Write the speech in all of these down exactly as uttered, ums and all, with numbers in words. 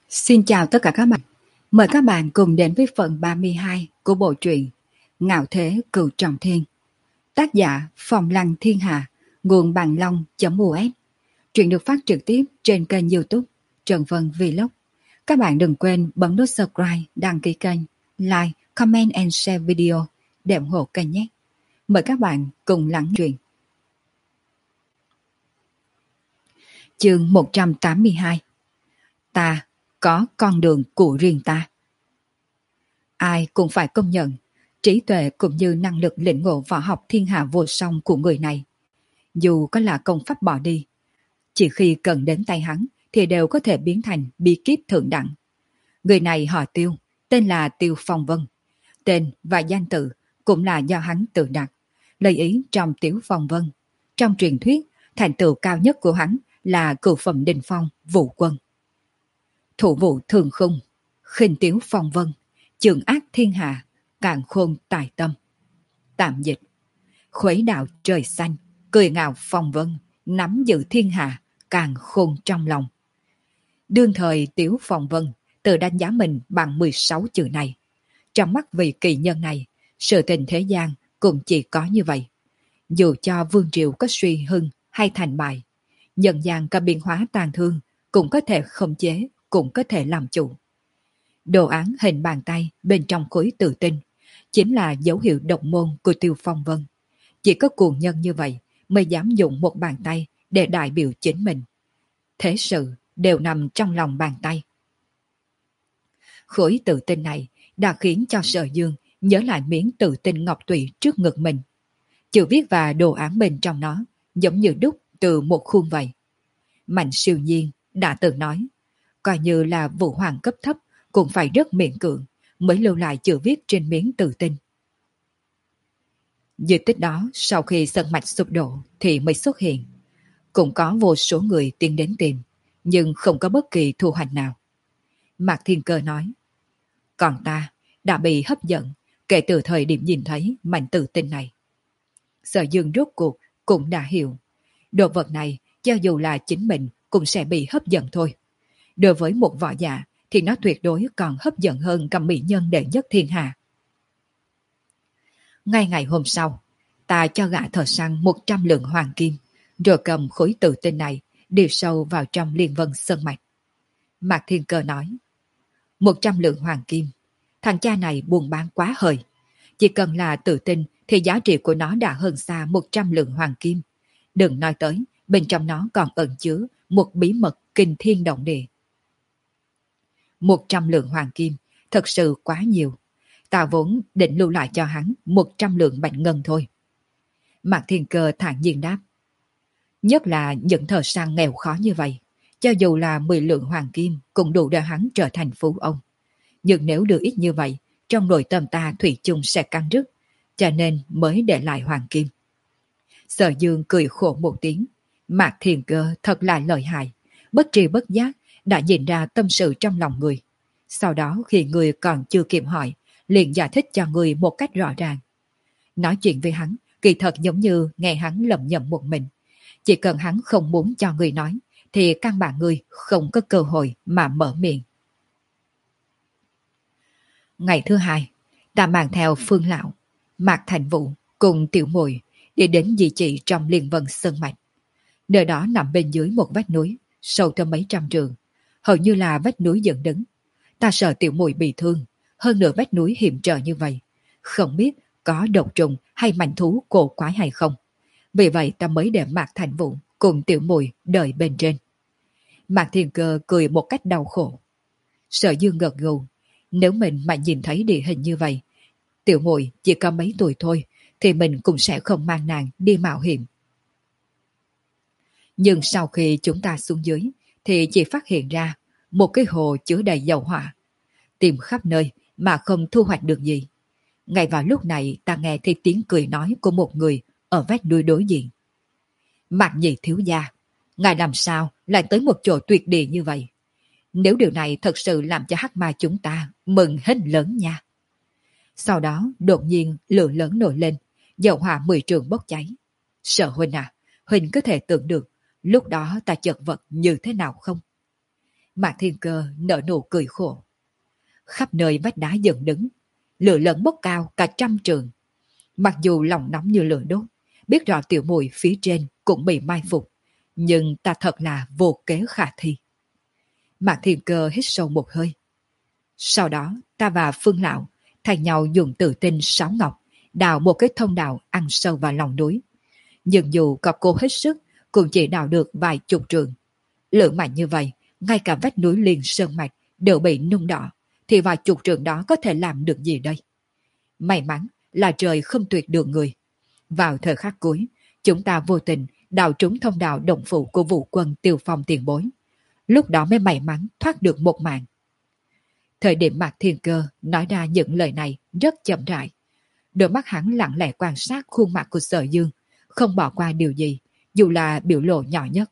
Xin chào tất cả các bạn. Mời các bạn cùng đến với phần ba mươi hai của bộ truyện Ngạo Thế Cửu Trọng Thiên. Tác giả Phong Lăng Thiên Hà, nguồn bằng long.us. Truyện được phát trực tiếp trên kênh YouTube Trần Vân Vlog. Các bạn đừng quên bấm nút subscribe, đăng ký kênh, like, comment and share video để ủng hộ kênh nhé. Mời các bạn cùng lắng truyện. Chương một trăm tám mươi hai. Ta có con đường của riêng ta. Ai cũng phải công nhận trí tuệ cũng như năng lực lĩnh ngộ võ học thiên hạ vô song của người này. Dù có là công pháp bỏ đi, chỉ khi cần đến tay hắn thì đều có thể biến thành bí kíp thượng đẳng. Người này họ Tiêu, tên là Tiêu Phong Vân. Tên và danh tự cũng là do hắn tự đặt, lấy ý trong Tiểu Phong Vân. Trong truyền thuyết, thành tựu cao nhất của hắn là cửu phẩm đỉnh phong Vũ Quân. Thủ vụ thường khung, khinh tiếu phong vân, trường ác thiên hạ, càn khôn tài tâm. Tạm dịch: khuấy đạo trời xanh, cười ngạo phong vân, nắm giữ thiên hạ, càn khôn trong lòng. Đương thời Tiếu Phong Vân tự đánh giá mình bằng mười sáu chữ này. Trong mắt vị kỳ nhân này, sự tình thế gian cũng chỉ có như vậy. Dù cho vương triều có suy hưng hay thành bại, nhân gian có biến hóa tàn thương cũng có thể khống chế, cũng có thể làm chủ. Đồ án hình bàn tay bên trong khối tự tinh chính là dấu hiệu độc môn của Tiêu Phong Vân. Chỉ có cuồng nhân như vậy mới dám dùng một bàn tay để đại biểu chính mình. Thế sự đều nằm trong lòng bàn tay. Khối tự tinh này đã khiến cho Sở Dương nhớ lại miếng tự tinh ngọc tụy trước ngực mình. Chữ viết và đồ án bên trong nó giống như đúc từ một khuôn vậy. Mạnh Siêu Nhiên đã từng nói, coi như là vũ hoàng cấp thấp cũng phải rất miễn cưỡng mới lưu lại chữ viết trên miếng tự tinh. Di tích đó sau khi sơn mạch sụp đổ thì mới xuất hiện. Cũng có vô số người tiến đến tìm, nhưng không có bất kỳ thu hoạch nào. Mạc Thiên Cơ nói, còn ta đã bị hấp dẫn kể từ thời điểm nhìn thấy mảnh tự tinh này. Sở Dương rốt cuộc cũng đã hiểu, đồ vật này cho dù là chính mình cũng sẽ bị hấp dẫn thôi. Đối với một võ giả thì nó tuyệt đối còn hấp dẫn hơn cả mỹ nhân đệ nhất thiên hạ. Ngay ngày hôm sau, ta cho gã thợ săn một trăm lượng hoàng kim, rồi cầm khối tự tinh này đi sâu vào trong Liên Vân Sơn Mạch. Mạc Thiên Cơ nói, một trăm lượng hoàng kim, thằng cha này buôn bán quá hời. Chỉ cần là tự tinh thì giá trị của nó đã hơn xa một trăm lượng hoàng kim. Đừng nói tới, bên trong nó còn ẩn chứa một bí mật kinh thiên động địa. Một trăm lượng hoàng kim, thật sự quá nhiều. Ta vốn định lưu lại cho hắn một trăm lượng bạch ngân thôi. Mạc Thiên Cơ thản nhiên đáp. Nhất là những thợ săn nghèo khó như vậy, cho dù là mười lượng hoàng kim cũng đủ để hắn trở thành phú ông. Nhưng nếu được ít như vậy, trong nội tâm ta thủy chung sẽ căng rứt, cho nên mới để lại hoàng kim. Sở Dương cười khổ một tiếng. Mạc Thiên Cơ thật là lợi hại, bất tri bất giác đã nhìn ra tâm sự trong lòng người. Sau đó khi người còn chưa kịp hỏi, liền giải thích cho người một cách rõ ràng. Nói chuyện với hắn, kỳ thật giống như nghe hắn lẩm nhẩm một mình. Chỉ cần hắn không muốn cho người nói, thì căn bản người không có cơ hội mà mở miệng. Ngày thứ hai, ta mang theo Phương Lão, Mạc Thành Vũ cùng Tiểu Muội đi đến di chỉ trong Liên Vân Sơn Mạch. Nơi đó nằm bên dưới một vách núi, sâu tới mấy trăm trượng, hầu như là vách núi dựng đứng. Ta sợ Tiểu Muội bị thương, hơn nữa vách núi hiểm trở như vậy, không biết có độc trùng hay manh thú cổ quái hay không. Vì vậy ta mới để Mạc Thành Vũ cùng Tiểu Muội đợi bên trên. Mạc Thiên Cơ cười một cách đau khổ. Sở Dương gật gù, nếu mình mà nhìn thấy địa hình như vậy, Tiểu Muội chỉ có mấy tuổi thôi, thì mình cũng sẽ không mang nàng đi mạo hiểm. Nhưng sau khi chúng ta xuống dưới, thì chỉ phát hiện ra một cái hồ chứa đầy dầu hỏa. Tìm khắp nơi mà không thu hoạch được gì. Ngay vào lúc này ta nghe thấy tiếng cười nói của một người ở vách núi đối diện. Mạc Nhị thiếu gia, ngài làm sao lại tới một chỗ tuyệt địa như vậy? Nếu điều này thật sự làm cho hắc ma chúng ta mừng hết lớn nha. Sau đó đột nhiên lửa lớn nổi lên, dầu hỏa mười trường bốc cháy. Sở huynh à, huynh có thể tưởng được lúc đó ta chật vật như thế nào không? Mạc Thiên Cơ nở nụ cười khổ. Khắp nơi vách đá dựng đứng, lửa lớn bốc cao cả trăm trường. Mặc dù lòng nóng như lửa đốt, biết rõ tiểu muội phía trên cũng bị mai phục, nhưng ta thật là vô kế khả thi. Mạc Thiên Cơ hít sâu một hơi. Sau đó, ta và Phương Lão thay nhau dùng tự tinh sáo ngọc, đào một cái thông đạo ăn sâu vào lòng núi. Nhưng dù có cố hết sức, cũng chỉ đào được vài chục trường. Lửa mạnh như vậy, ngay cả vách núi liền sơn mạch đều bị nung đỏ, thì vài chục trường đó có thể làm được gì đây? May mắn là trời không tuyệt đường người. Vào thời khắc cuối, chúng ta vô tình đào trúng thông đạo động phủ của Vũ Quân Tiêu Phong tiền bối. Lúc đó mới may mắn thoát được một mạng. Thời điểm Mạc Thiên Cơ nói ra những lời này rất chậm rãi. Đôi mắt hắn lặng lẽ quan sát khuôn mặt của Sở Dương, không bỏ qua điều gì, dù là biểu lộ nhỏ nhất.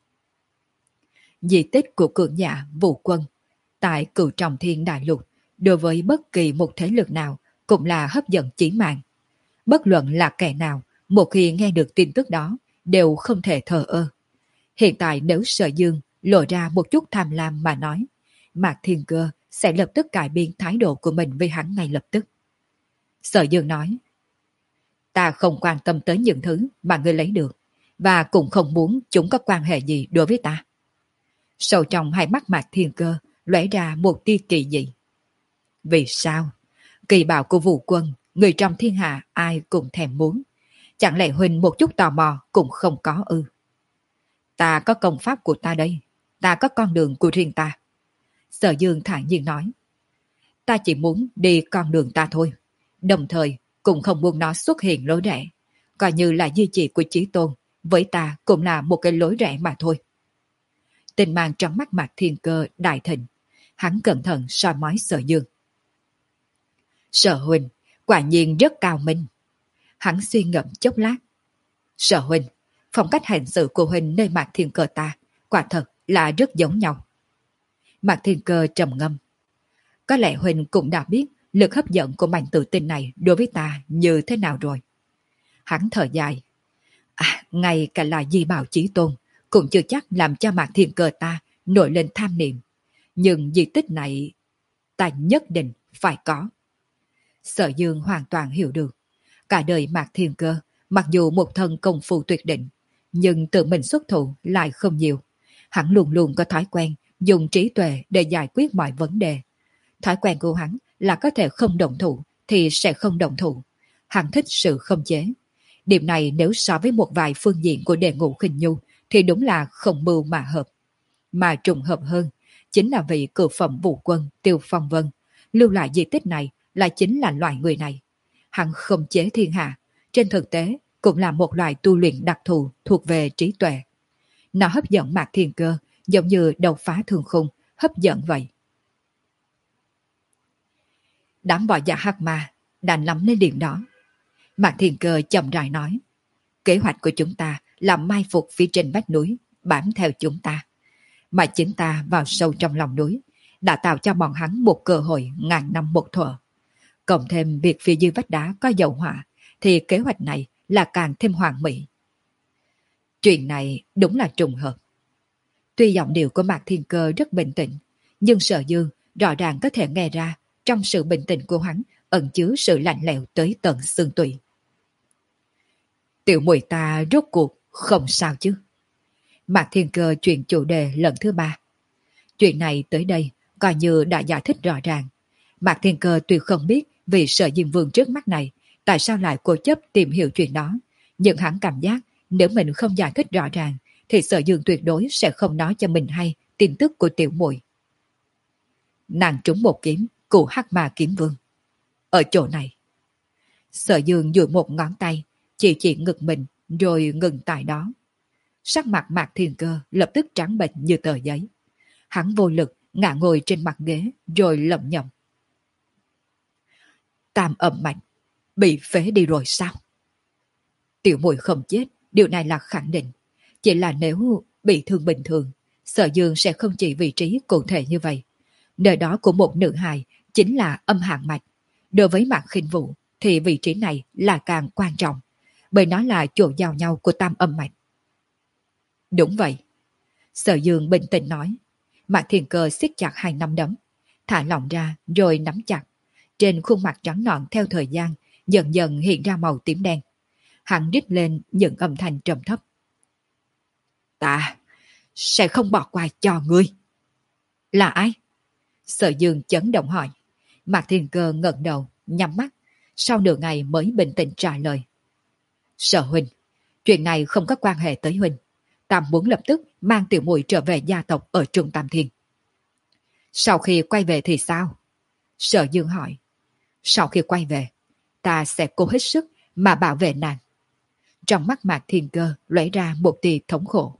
Di tích của cường giả Vũ Quân tại Cửu Trọng Thiên Đại Lục đối với bất kỳ một thế lực nào cũng là hấp dẫn chí mạng. Bất luận là kẻ nào, một khi nghe được tin tức đó, đều không thể thờ ơ. Hiện tại nếu Sở Dương lộ ra một chút tham lam mà nói, Mạc Thiên Cơ sẽ lập tức cải biến thái độ của mình với hắn ngay lập tức. Sở Dương nói, ta không quan tâm tới những thứ mà ngươi lấy được, và cũng không muốn chúng có quan hệ gì đối với ta. Sâu trong hai mắt Mạc Thiên Cơ lóe ra một tia kỳ dị. Vì sao? Kỳ bảo của Vũ Quân, người trong thiên hạ ai cũng thèm muốn. Chẳng lẽ huynh một chút tò mò cũng không có ư? Ta có công pháp của ta đây, ta có con đường của riêng ta. Sở Dương thản nhiên nói, ta chỉ muốn đi con đường ta thôi, đồng thời cũng không muốn nó xuất hiện lối rẽ, coi như là duy trì của Chí Tôn, với ta cũng là một cái lối rẽ mà thôi. Tình mang trong mắt Mạc Thiên Cơ đại thịnh, hắn cẩn thận soi mói Sở Dương. Sở huynh quả nhiên rất cao minh. Hắn suy ngẫm chốc lát. Sở huynh, phong cách hành xử của huynh nơi Mạc Thiên Cơ ta quả thật là rất giống nhau. Mạc Thiên Cơ trầm ngâm. Có lẽ huynh cũng đã biết lực hấp dẫn của mảnh tự tin này đối với ta như thế nào rồi. Hắn thở dài. À, ngay cả là Di Bảo Chí Tôn cũng chưa chắc làm cho Mạc Thiên Cơ ta nổi lên tham niệm. Nhưng di tích này ta nhất định phải có. Sở Dương hoàn toàn hiểu được. Cả đời Mạc Thiên Cơ, mặc dù một thân công phu tuyệt định, nhưng tự mình xuất thủ lại không nhiều. Hắn luôn luôn có thói quen dùng trí tuệ để giải quyết mọi vấn đề. Thói quen của hắn là có thể không động thủ thì sẽ không động thủ. Hắn thích sự không chế. Điểm này nếu so với một vài phương diện của Đề Ngũ Khinh Nhu thì đúng là không mưu mà hợp. Mà trùng hợp hơn chính là vị cửu phẩm Vũ Quân Tiêu Phong Vân lưu lại di tích này là chính là loại người này. Hắn không chế thiên hạ, trên thực tế cũng là một loại tu luyện đặc thù thuộc về trí tuệ. Nó hấp dẫn Mạc Thiên Cơ giống như đầu phá thương khung hấp dẫn vậy. Đám võ giả hắc ma đã nắm lấy điểm đó. Mạc Thiên Cơ chậm rãi nói, kế hoạch của chúng ta là mai phục phía trên vách núi, bám theo chúng ta. Mà chính ta vào sâu trong lòng núi, đã tạo cho bọn hắn một cơ hội ngàn năm một thuở. Cộng thêm việc phía dưới vách đá có dầu hỏa, thì kế hoạch này là càng thêm hoàn mỹ. Chuyện này đúng là trùng hợp. Tuy giọng điệu của Mạc Thiên Cơ rất bình tĩnh, nhưng Sở Dương rõ ràng có thể nghe ra trong sự bình tĩnh của hắn ẩn chứa sự lạnh lẽo tới tận xương tủy. Tiểu muội ta rốt cuộc không sao chứ? Mạc Thiên Cơ chuyển chủ đề lần thứ ba. Chuyện này tới đây coi như đã giải thích rõ ràng. Mạc Thiên Cơ tuy không biết vì Sở Diêm Vương trước mắt này tại sao lại cố chấp tìm hiểu chuyện đó, nhưng hắn cảm giác nếu mình không giải thích rõ ràng thì Sở Dương tuyệt đối sẽ không nói cho mình hay tin tức của tiểu muội. Nàng trúng một kiếm của Hắc Ma Kiếm Vương. Ở chỗ này. Sở Dương duỗi một ngón tay chỉ chỉ ngực mình rồi ngừng tại đó. Sắc mặt Mạc Thiên Cơ lập tức trắng bệch như tờ giấy. Hắn vô lực ngã ngồi trên mặt ghế rồi lẩm nhẩm. Tam âm mạch bị phế đi rồi sao? Tiểu muội không chết, điều này là khẳng định. Chỉ là nếu bị thương bình thường, Sở Dương sẽ không chỉ vị trí cụ thể như vậy. Nơi đó của một nữ hài chính là âm hạng mạch. Đối với Mạc Khinh Vũ thì vị trí này là càng quan trọng, bởi nó là chỗ giao nhau của tam âm mạch. Đúng vậy. Sở Dương bình tĩnh nói. Mạc Thiên Cơ siết chặt hai nắm đấm, thả lỏng ra rồi nắm chặt. Trên khuôn mặt trắng nõn theo thời gian dần dần hiện ra màu tím đen. Hắn rít lên những âm thanh trầm thấp. Ta sẽ không bỏ qua cho ngươi. Là ai? Sở Dương chấn động hỏi. Mạc Thiên Cơ ngẩng đầu, nhắm mắt, sau nửa ngày mới bình tĩnh trả lời. Sở huynh, chuyện này không có quan hệ tới huynh. Ta muốn lập tức mang tiểu muội trở về gia tộc ở Trung Tam Thiên. Sau khi quay về thì sao? Sở Dương hỏi. Sau khi quay về, ta sẽ cố hết sức mà bảo vệ nàng. Trong mắt Mạc Thiên Cơ lóe ra một tia thống khổ.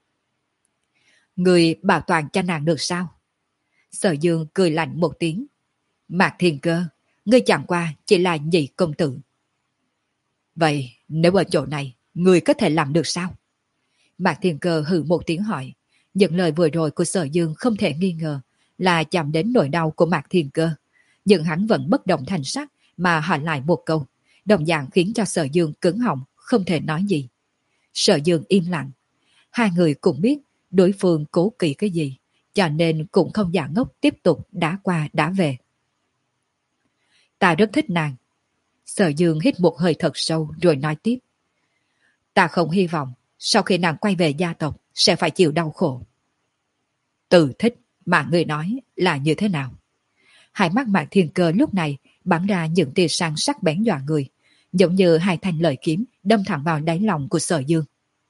Người bảo toàn cho nàng được sao? Sở Dương cười lạnh một tiếng. Mạc Thiên Cơ, ngươi chẳng qua chỉ là nhị công tử. Vậy nếu ở chỗ này, ngươi có thể làm được sao? Mạc Thiên Cơ hừ một tiếng hỏi. Những lời vừa rồi của Sở Dương không thể nghi ngờ là chạm đến nỗi đau của Mạc Thiên Cơ. Nhưng hắn vẫn bất động thành sắc mà hỏi lại một câu, đồng dạng khiến cho Sở Dương cứng họng, không thể nói gì. Sở Dương im lặng. Hai người cũng biết đối phương cố kỵ cái gì, cho nên cũng không giả ngốc tiếp tục đá qua đá về. Ta rất thích nàng. Sở Dương hít một hơi thật sâu rồi nói tiếp. Ta không hy vọng sau khi nàng quay về gia tộc sẽ phải chịu đau khổ. Từ thích mà người nói là như thế nào? Hai mắt Mạc Thiên Cơ lúc này bắn ra những tia sáng sắc bén dọa người, giống như hai thanh lợi kiếm đâm thẳng vào đáy lòng của Sở Dương.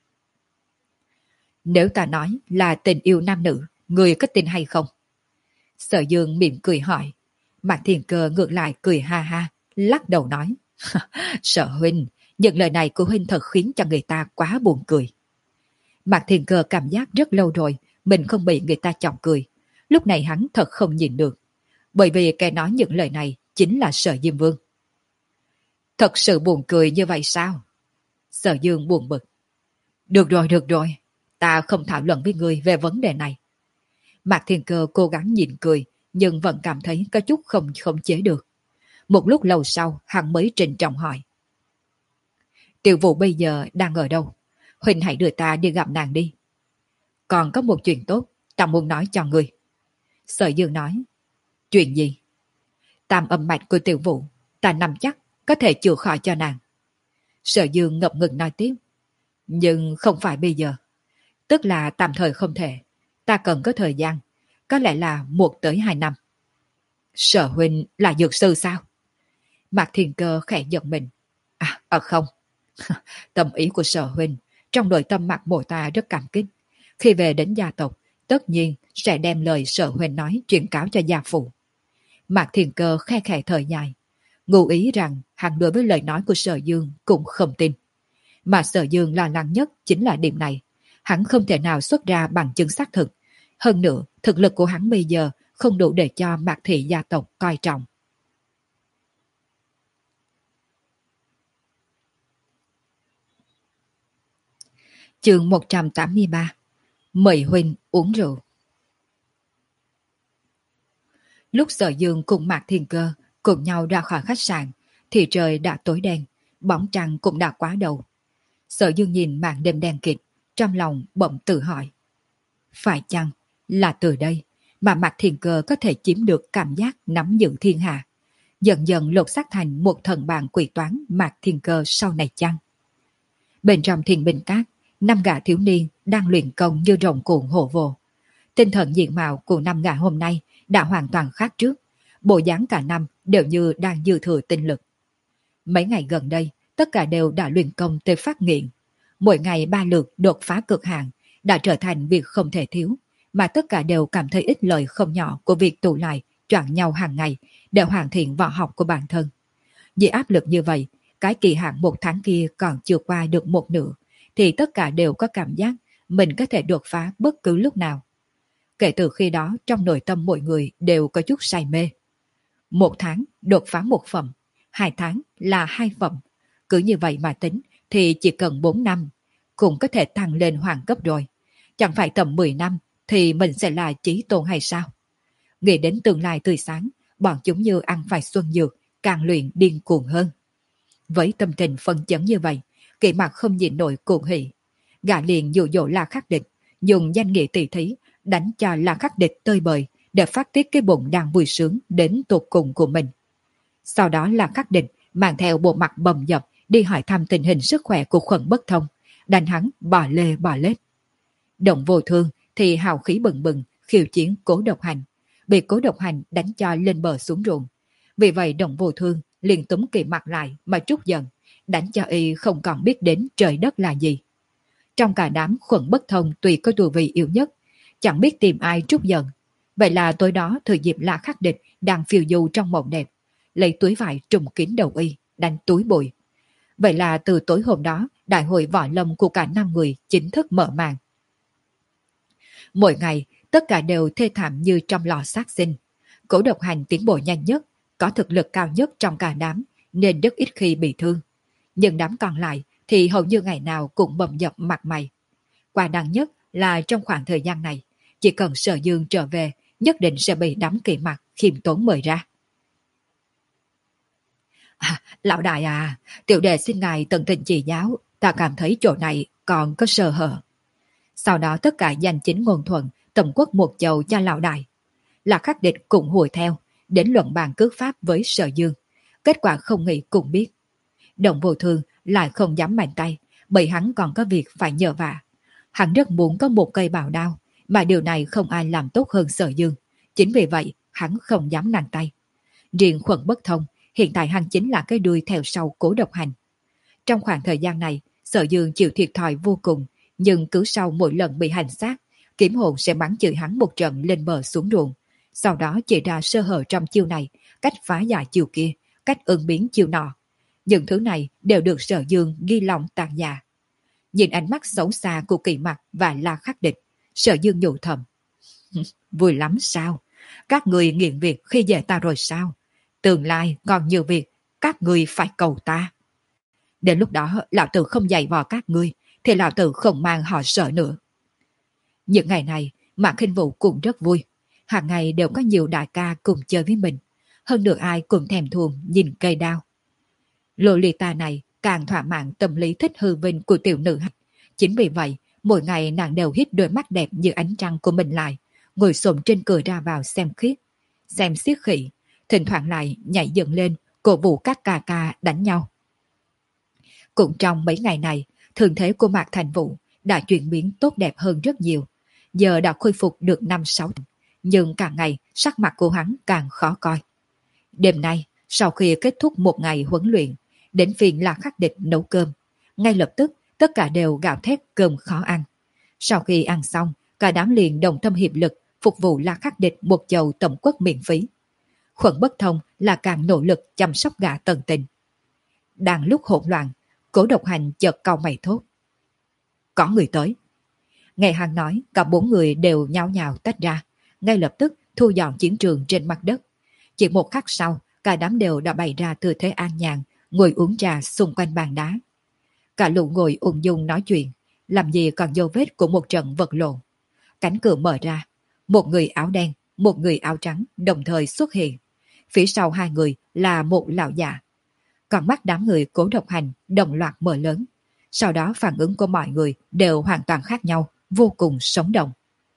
Nếu ta nói là tình yêu nam nữ, người có tin hay không? Sở Dương mỉm cười hỏi. Mạc Thiên Cơ ngược lại cười ha ha, lắc đầu nói. Sở huynh, những lời này của huynh thật khiến cho người ta quá buồn cười. Mạc Thiên Cơ cảm giác rất lâu rồi mình không bị người ta chọc cười. Lúc này hắn thật không nhìn được. Bởi vì kẻ nói những lời này chính là Sở Diêm Vương. Thật sự buồn cười như vậy sao? Sở Dương buồn bực. Được rồi, được rồi. Ta không thảo luận với ngươi về vấn đề này. Mạc Thiên Cơ cố gắng nhịn cười, nhưng vẫn cảm thấy có chút không khống chế được. Một lúc lâu sau, hắn mới trịnh trọng hỏi. Tiểu Vũ bây giờ đang ở đâu? Huynh hãy đưa ta đi gặp nàng đi. Còn có một chuyện tốt, ta muốn nói cho ngươi. Sở Dương nói. Chuyện gì? Tam âm mạch của Tiểu Vũ, ta nắm chắc có thể chữa khỏi cho nàng. Sở Dương ngập ngừng nói tiếp. Nhưng không phải bây giờ. Tức là tạm thời không thể. Ta cần có thời gian. Có lẽ là một tới hai năm. Sở huynh là dược sư sao? Mạc Thiên Cơ khẽ giật mình. À, à không. Tâm ý của Sở huynh trong nội tâm Mạc Mộ ta rất cảm kích. Khi về đến gia tộc, tất nhiên sẽ đem lời Sở huynh nói truyền cáo cho gia phụ. Mạc Thiên Cơ khe khẽ thở dài, ngụ ý rằng hắn đối với lời nói của Sở Dương cũng không tin. Mà Sở Dương lo lắng nhất chính là điểm này. Hắn không thể nào xuất ra bằng chứng xác thực. Hơn nữa, thực lực của hắn bây giờ không đủ để cho Mạc thị gia tộc coi trọng. Chương một trăm tám mươi ba. Mời huynh uống rượu. Lúc Sở Dương cùng Mạc Thiên Cơ cùng nhau ra khỏi khách sạn thì trời đã tối đen, bóng trăng cũng đã quá đầu. Sở Dương nhìn màn đêm đen kịt, trong lòng bỗng tự hỏi. Phải chăng là từ đây mà Mạc Thiên Cơ có thể chiếm được cảm giác nắm giữ thiên hạ, dần dần lột xác thành một thần bàn quỷ toán Mạc Thiên Cơ sau này chăng? Bên trong Thiên Bình Các, năm gã thiếu niên đang luyện công như rồng cuộn hổ vồ. Tinh thần diện mạo của năm gã hôm nay đã hoàn toàn khác trước, bộ dáng cả năm đều như đang dư thừa tinh lực. Mấy ngày gần đây, tất cả đều đã luyện công tới phát nghiện. Mỗi ngày ba lượt đột phá cực hạn đã trở thành việc không thể thiếu, mà tất cả đều cảm thấy ích lợi không nhỏ của việc tụ lại, choạng nhau hàng ngày để hoàn thiện võ học của bản thân. Vì áp lực như vậy, cái kỳ hạn một tháng kia còn chưa qua được một nửa, thì tất cả đều có cảm giác mình có thể đột phá bất cứ lúc nào. Kể từ khi đó, trong nội tâm mọi người đều có chút say mê. Một tháng đột phá một phẩm, hai tháng là hai phẩm. Cứ như vậy mà tính thì chỉ cần bốn năm cũng có thể tăng lên hoàng cấp rồi. Chẳng phải tầm mười năm thì mình sẽ là chí tôn hay sao? Nghĩ đến tương lai tươi sáng, bọn chúng như ăn phải xuân dược, càng luyện điên cuồng hơn. Với tâm tình phân chấn như vậy, Kỷ Mặc không nhịn nổi cuồng hỉ. Gã liền dụ dỗ La Khắc Địch, dùng danh nghĩa tỷ thí đánh cho La Khắc Địch tơi bời để phát tiết cái bụng đang vui sướng đến tột cùng của mình. Sau đó La Khắc Địch mang theo bộ mặt bầm dập đi hỏi thăm tình hình sức khỏe của Khuẩn Bất Thông, đánh hắn bò lê bò lết. Động Vô Thương thì hào khí bừng bừng khiêu chiến Cố Độc Hành, bị Cố Độc Hành đánh cho lên bờ xuống ruộng. Vì vậy Động Vô Thương liền túm Kỳ Mặc lại mà trút giận, đánh cho y không còn biết đến trời đất là gì. Trong cả đám, Khuẩn Bất Thông tuy có tu vi yếu nhất, chẳng biết tìm ai trút giận. Vậy là tối đó thời dịp La Khắc Địch đang phiêu du trong mộng đẹp, lấy túi vải trùm kín đầu y, đánh túi bụi. Vậy là từ tối hôm đó, đại hội võ lâm của cả năm người chính thức mở màn. Mỗi ngày, tất cả đều thê thảm như trong lò sát sinh. Cố Độc Hành tiến bộ nhanh nhất, có thực lực cao nhất trong cả đám, nên rất ít khi bị thương. Nhưng đám còn lại thì hầu như ngày nào cũng bầm dập mặt mày. Quả đáng nhất là trong khoảng thời gian này, chỉ cần Sở Dương trở về, nhất định sẽ bị đám Kỳ Mặc khiêm tốn mời ra. À, lão đại à, tiểu đệ xin ngài tận tình chỉ giáo, ta cảm thấy chỗ này còn có sơ hở. Sau đó tất cả danh chính ngôn thuận, tầm quốc một chầu cho lão đại. La Khắc Địch cũng hùa theo, đến luận bàn cước pháp với Sở Dương. Kết quả không nghĩ cũng biết. Động Vô Thương lại không dám mạnh tay, bởi hắn còn có việc phải nhờ vả. Hắn rất muốn có một cây bào đao, mà điều này không ai làm tốt hơn Sở Dương. Chính vì vậy, hắn không dám nặng tay. Riêng Khuẩn Bất Thông, hiện tại hắn chính là cái đuôi theo sau Cố Độc Hành. Trong khoảng thời gian này, Sở Dương chịu thiệt thòi vô cùng, nhưng cứ sau mỗi lần bị hành xác, Kiếm Hồn sẽ bắn chửi hắn một trận lên bờ xuống ruộng. Sau đó chỉ ra sơ hở trong chiêu này, cách phá giải chiêu kia, cách ứng biến chiêu nọ. Những thứ này đều được Sở Dương ghi lòng tàn dạ. Nhìn ánh mắt xấu xa của Kỳ Mặc và La Khắc Địch, Sở Dương nhủ thầm. Vui lắm sao? Các người nghiện việc khi dễ ta rồi sao? Tương lai còn nhiều việc, các người phải cầu ta. Đến lúc đó lão tử không dạy vò các ngươi, thì lão tử không mang họ Sở nữa. Những ngày này, Mạc Khinh Vũ cũng rất vui. Hàng ngày đều có nhiều đại ca cùng chơi với mình. Hơn được ai cũng thèm thuồng nhìn cây đao. Lolita này càng thỏa mãn tâm lý thích hư vinh của tiểu nữ hạch. Chính vì vậy, mỗi ngày nàng đều hít đôi mắt đẹp như ánh trăng của mình lại, ngồi xổm trên cửa ra vào xem khiết, xem xiết khỉ, thỉnh thoảng lại nhảy dựng lên, cổ vũ các ca ca đánh nhau. Cũng trong mấy ngày này, thường thế của Mạc Thành Vũ đã chuyển biến tốt đẹp hơn rất nhiều. Giờ đã khôi phục được năm sáu, nhưng càng ngày sắc mặt của hắn càng khó coi. Đêm nay, sau khi kết thúc một ngày huấn luyện, đến phiên La Khắc Địch nấu cơm. Ngay lập tức, tất cả đều gào thét cơm khó ăn. Sau khi ăn xong, cả đám liền đồng tâm hiệp lực phục vụ La Khắc Địch một chầu tẩm quất miễn phí. Khuẩn Bất Thông là càng nỗ lực chăm sóc gã tận tình. Đang lúc hỗn loạn, Cố Độc Hành chợt cau mày thốt. Có người tới. Nghe hắn nói, cả bốn người đều nhao nhao tách ra, ngay lập tức thu dọn chiến trường trên mặt đất. Chỉ một khắc sau, cả đám đều đã bày ra tư thế an nhàn, ngồi uống trà xung quanh bàn đá. Cả lũ ngồi ung dung nói chuyện, làm gì còn dấu vết của một trận vật lộn. Cánh cửa mở ra, một người áo đen, một người áo trắng đồng thời xuất hiện. Phía sau hai người là một lão già. Còn mắt đám người Cố Độc Hành đồng loạt mở lớn. Sau đó phản ứng của mọi người đều hoàn toàn khác nhau, vô cùng sống động.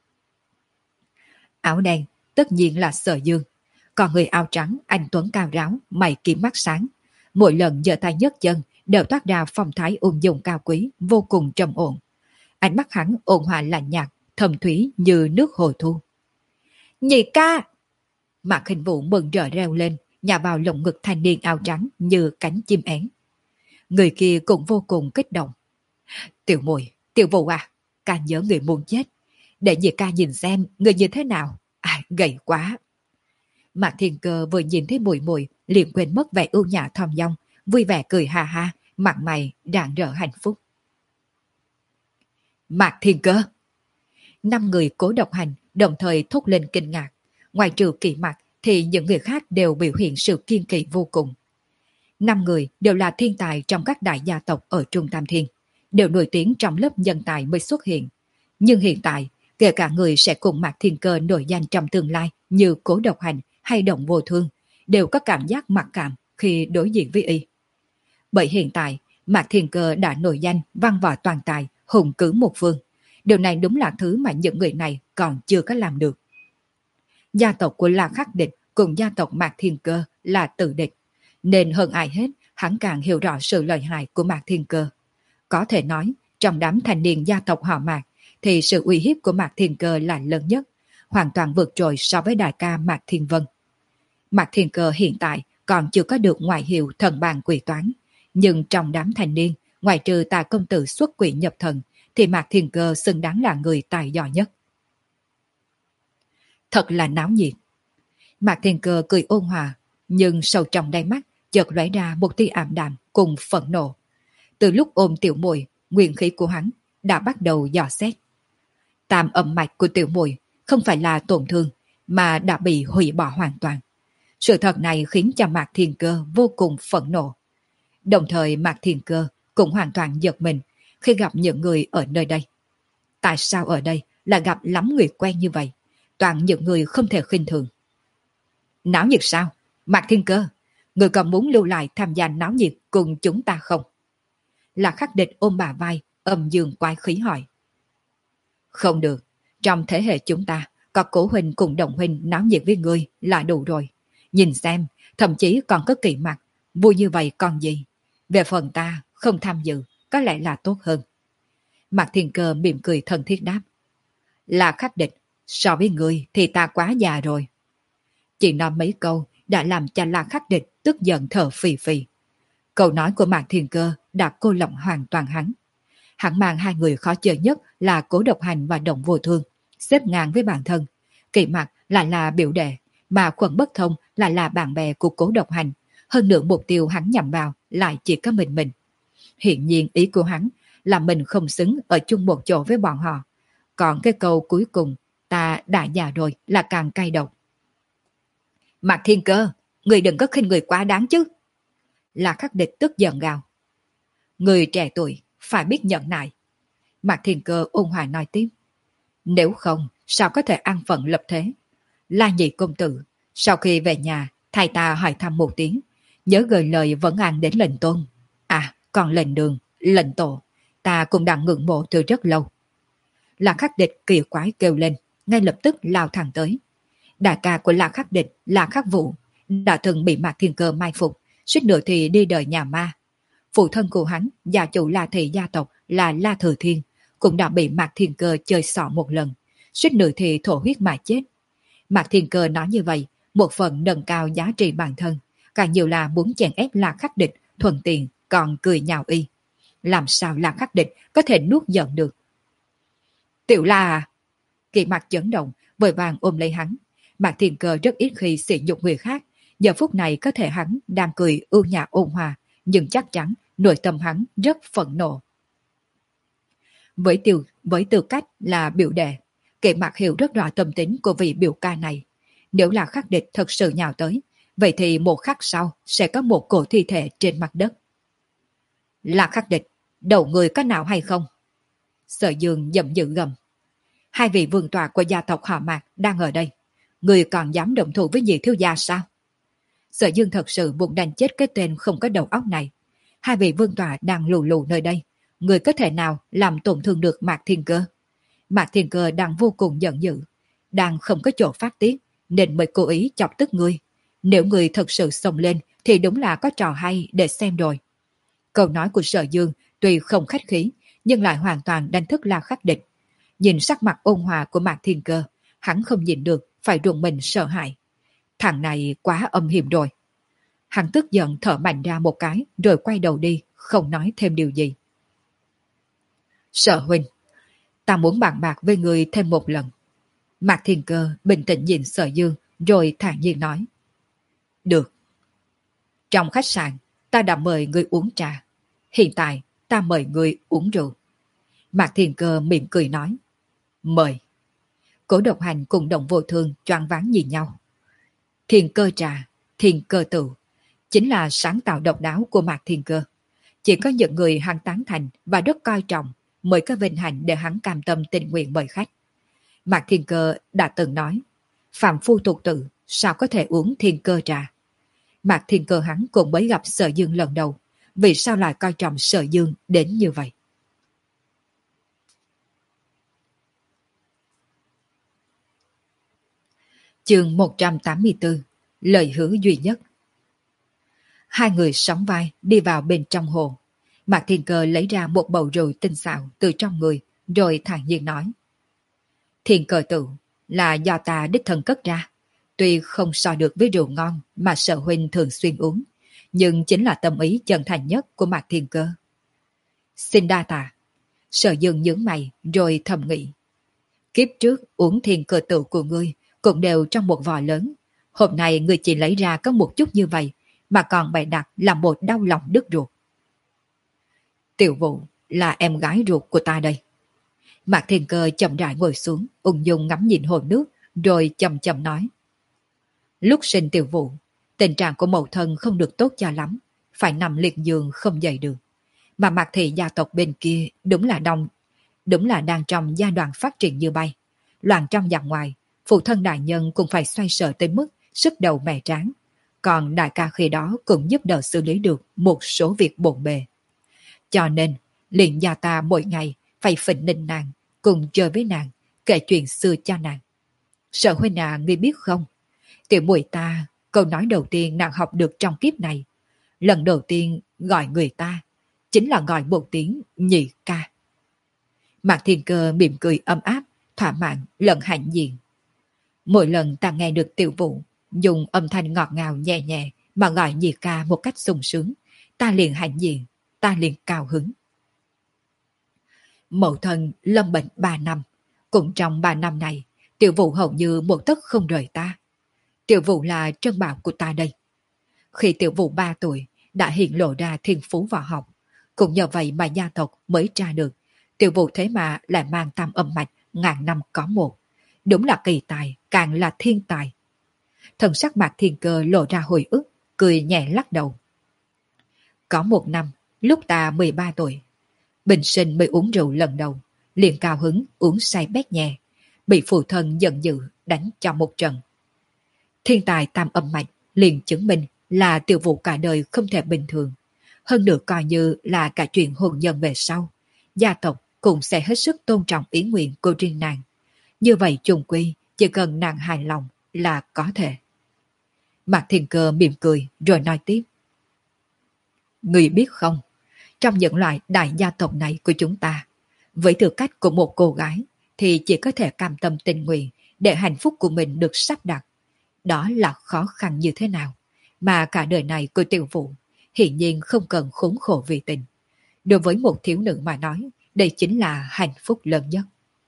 Áo đen tất nhiên là Sở Dương. Còn người áo trắng, anh tuấn cao ráo, mày kiếm mắt sáng. Mỗi lần giơ tay nhấc chân đều toát ra phong thái ung dung cao quý, vô cùng trầm ổn. Ánh mắt hắn ôn hòa lạnh nhạt, thầm thúy như nước hồ thu. Nhị ca! Mạc Khinh Vũ mừng rỡ reo lên, nhào vào lồng ngực thanh niên áo trắng như cánh chim én. Người kia cũng vô cùng kích động. Tiểu Mùi, Tiểu Vũ à, ca nhớ người muốn chết. Để nhị ca nhìn xem người như thế nào. À, gầy quá. Mạc Thiên Cơ vừa nhìn thấy Mùi Mùi liền quên mất vẻ ưu nhã thong dong, vui vẻ cười ha ha, mặt mày rạng rỡ hạnh phúc. Mạc Thiên Cơ! Năm người Cố Độc Hành đồng thời thốt lên kinh ngạc. Ngoài trừ Kỳ Mặc thì những người khác đều biểu hiện sự kiên kỵ vô cùng. Năm người đều là thiên tài trong các đại gia tộc ở Trung Tam Thiên, đều nổi tiếng trong lớp nhân tài mới xuất hiện. Nhưng hiện tại, kể cả người sẽ cùng Mạc Thiên Cơ nổi danh trong tương lai như Cố Độc Hành hay Động Vô Thương, đều có cảm giác mặc cảm khi đối diện với y. Bởi hiện tại, Mạc Thiên Cơ đã nổi danh văn võ toàn tài, hùng cứ một phương. Điều này đúng là thứ mà những người này còn chưa có làm được. Gia tộc của La Khắc Địch cùng gia tộc Mạc Thiên Cơ là tử địch, nên hơn ai hết hắn càng hiểu rõ sự lợi hại của Mạc Thiên Cơ. Có thể nói, trong đám thanh niên gia tộc họ Mạc thì sự uy hiếp của Mạc Thiên Cơ là lớn nhất, hoàn toàn vượt trội so với đại ca Mạc Thiên Vân. Mạc Thiên Cơ hiện tại còn chưa có được ngoại hiệu thần bàn quỷ toán, nhưng trong đám thanh niên, ngoại trừ Tà công tử xuất quỷ nhập thần, thì Mạc Thiên Cơ xứng đáng là người tài giỏi nhất. Thật là náo nhiệt. Mạc Thiên Cơ cười ôn hòa, nhưng sâu trong đáy mắt chợt lóe ra một tia ảm đạm cùng phẫn nộ. Từ lúc ôm tiểu muội, nguyên khí của hắn đã bắt đầu dò xét. Tam âm mạch của tiểu muội không phải là tổn thương, mà đã bị hủy bỏ hoàn toàn. Sự thật này khiến cho Mạc Thiên Cơ vô cùng phẫn nộ. Đồng thời Mạc Thiên Cơ cũng hoàn toàn giật mình khi gặp những người ở nơi đây. Tại sao ở đây lại gặp lắm người quen như vậy? Toàn những người không thể khinh thường. Náo nhiệt sao? Mạc Thiên Cơ, người còn muốn lưu lại tham gia náo nhiệt cùng chúng ta không? Là Khắc Địch ôm bà vai, âm dương quái khí hỏi. Không được, trong thế hệ chúng ta, có Cố huynh cùng Đồng huynh náo nhiệt với ngươi là đủ rồi. Nhìn xem, thậm chí còn có Kỵ Mặc, vui như vậy còn gì. Về phần ta, không tham dự, có lẽ là tốt hơn. Mạc Thiên Cơ mỉm cười thân thiết đáp. Là Khắc Địch, so với ngươi thì ta quá già rồi. Chỉ nói mấy câu đã làm cho La Khắc Địch tức giận thở phì phì. Câu nói của Mạc Thiên Cơ đã cô lập hoàn toàn hắn. Hắn mang hai người khó chơi nhất là Cố Độc Hành và Đồng Vô Thương, xếp ngang với bản thân. Kỵ Mặc lại là biểu đệ, mà Khuẩn Bất Thông lại là bạn bè của Cố Độc Hành. Hơn nữa mục tiêu hắn nhằm vào lại chỉ có mình mình. Hiện nhiên ý của hắn là mình không xứng ở chung một chỗ với bọn họ. Còn cái câu cuối cùng, ta đã già rồi, là càng cay độc. Mạc Thiên Cơ, người đừng có khinh người quá đáng chứ. Là Khắc Địch tức giận gào. Người trẻ tuổi phải biết nhận nại. Mạc Thiên Cơ ôn hòa nói tiếp. Nếu không, sao có thể an phận lập thế? La Nhị công tử, sau khi về nhà, thầy ta hỏi thăm một tiếng, nhớ gửi lời vấn an đến lệnh tôn. À, còn lệnh đường, lệnh tổ, ta cũng đang ngưỡng mộ từ rất lâu. La Khắc Địch kỳ quái kêu lên, ngay lập tức lao thẳng tới. Đại ca của La Khắc Địch, La Khắc Vũ, đã từng bị Mạc Thiên Cơ mai phục, suýt nữa thì đi đời nhà ma. Phụ thân của hắn, gia chủ La Thị gia tộc là La Thừa Thiên, cũng đã bị Mạc Thiên Cơ chơi xỏ một lần, suýt nữa thì thổ huyết mà chết. Mạc Thiên Cơ nói như vậy, một phần nâng cao giá trị bản thân, càng nhiều là muốn chèn ép La Khắc Địch, thuận tiện còn cười nhạo y. Làm sao La Khắc Địch có thể nuốt giận được? Tiểu La à? Kỵ Mặc chấn động, vội vàng ôm lấy hắn. Mạc Thiên Cơ rất ít khi sỉ nhục người khác, giờ phút này có thể hắn đang cười ưu nhã ôn hòa, nhưng chắc chắn nội tâm hắn rất phẫn nộ. Với tiêu với tư cách là biểu đệ, Kỵ Mặc hiểu rất rõ tâm tính của vị biểu ca này. Nếu là Khắc Địch thật sự nhào tới, vậy thì một khắc sau sẽ có một cổ thi thể trên mặt đất. Là Khắc Địch, đầu người có nào hay không? Sở Dương giận dữ gầm. Hai vị vương tọa của gia tộc họ Mạc đang ở đây, người còn dám động thủ với Nhị thiếu gia sao? Sở Dương thật sự muốn đánh chết cái tên không có đầu óc này. Hai vị vương tọa đang lù lù nơi đây, người có thể nào làm tổn thương được Mạc Thiên Cơ? Mạc Thiên Cơ đang vô cùng giận dữ, đang không có chỗ phát tiết, nên mới cố ý chọc tức ngươi. Nếu người thật sự xông lên thì đúng là có trò hay để xem rồi. Câu nói của Sở Dương tuy không khách khí, nhưng lại hoàn toàn đánh thức La Khắc Địch. Nhìn sắc mặt ôn hòa của Mạc Thiên Cơ, hắn không nhìn được, phải rùng mình sợ hãi. Thằng này quá âm hiểm rồi. Hắn tức giận thở mạnh ra một cái, rồi quay đầu đi, không nói thêm điều gì. Sở huynh, ta muốn bàn bạc với người thêm một lần. Mạc Thiên Cơ bình tĩnh nhìn Sở Dương, rồi thản nhiên nói. Được. Trong khách sạn, ta đã mời người uống trà. Hiện tại, ta mời người uống rượu. Mạc Thiên Cơ mỉm cười nói. Mời. Cố Độc Hành cùng Đồng Vô Thương choáng váng nhìn nhau. Thiên cơ trà, thiên cơ tự, chính là sáng tạo độc đáo của Mạc Thiên Cơ. Chỉ có những người hắn tán thành và rất coi trọng mới có vinh hạnh để hắn cam tâm tình nguyện mời khách. Mạc Thiên Cơ đã từng nói, phàm phu tục tử sao có thể uống thiên cơ trà. Mạc Thiên Cơ hắn cũng mới gặp Sở Dương lần đầu, vì sao lại coi trọng Sở Dương đến như vậy? Chương một trăm tám mươi tư. Lời hứa duy nhất. Hai người sóng vai đi vào bên trong hồ. Mạc Thiên Cơ lấy ra một bầu rượu tinh xảo từ trong người, rồi thản nhiên nói. Thiên Cơ Tựu là do ta đích thân cất ra. Tuy không so được với rượu ngon mà Sở huynh thường xuyên uống, nhưng chính là tâm ý chân thành nhất của Mạc Thiên Cơ. Xin đa tạ. Sở Dương nhướng mày rồi thầm nghĩ. Kiếp trước uống Thiên Cơ Tựu của ngươi cũng đều trong một vò lớn. Hôm nay ngươi chỉ lấy ra có một chút như vậy mà còn bày đặt làm một đau lòng đứt ruột. Tiểu Vũ là em gái ruột của ta đây. Mạc Thiên Cơ chậm rãi ngồi xuống, ung dung ngắm nhìn hồ nước, rồi chậm chậm nói. Lúc sinh Tiểu Vũ, tình trạng của mẫu thân không được tốt cho lắm, phải nằm liệt giường không dậy được. Mà Mạc thị gia tộc bên kia đúng là đông, đúng là đang trong giai đoạn phát triển như bay. Loạn trong giặc ngoài, phụ thân đại nhân cũng phải xoay sở tới mức sức đầu mẻ tráng. Còn đại ca khi đó cũng giúp đỡ xử lý được một số việc bộn bề. Cho nên, liền gia ta mỗi ngày phải phỉnh ninh nàng, cùng chơi với nàng, kể chuyện xưa cho nàng. Sở huynh à, ngươi biết không? Tiểu muội ta, câu nói đầu tiên nàng học được trong kiếp này. Lần đầu tiên gọi người ta, chính là gọi một tiếng nhị ca. Mạc Thiên Cơ mỉm cười ấm áp, thỏa mãn lẫn hãnh diện. Mỗi lần ta nghe được Tiểu Vũ dùng âm thanh ngọt ngào nhẹ nhẹ mà gọi nhị ca một cách sung sướng, ta liền hãnh diện, ta liền cao hứng. Mẫu thân lâm bệnh ba năm, cũng trong ba năm này, Tiểu Vũ hầu như một tấc không rời ta. Tiểu Vũ là trân bảo của ta đây. Khi Tiểu Vũ ba tuổi đã hiện lộ ra thiên phú võ học, cũng nhờ vậy mà gia tộc mới tra được Tiểu Vũ thế mà lại mang tam âm mạch ngàn năm có một. Đúng là kỳ tài, càng là thiên tài. Thần sắc Mạc Thiên Cơ lộ ra hồi ức, cười nhẹ lắc đầu. Có một năm, lúc ta mười ba tuổi, bình sinh mới uống rượu lần đầu, liền cao hứng uống say bét nhẹ, bị phụ thân giận dữ đánh cho một trận. Thiên tài tam âm mạch liền chứng minh là Tiểu Vũ cả đời không thể bình thường. Hơn nữa coi như là cả chuyện hôn nhân về sau, gia tộc cũng sẽ hết sức tôn trọng ý nguyện của riêng nàng. Như vậy chung quy, chỉ cần nàng hài lòng là có thể. Mạc Thiên Cơ mỉm cười rồi nói tiếp. Người biết không, trong những loại đại gia tộc này của chúng ta, với tư cách của một cô gái thì chỉ có thể cam tâm tình nguyện để hạnh phúc của mình được sắp đặt. Đó là khó khăn như thế nào, mà cả đời này của Tiểu Vũ hiển nhiên không cần khốn khổ vì tình. Đối với một thiếu nữ mà nói, đây chính là hạnh phúc lớn nhất.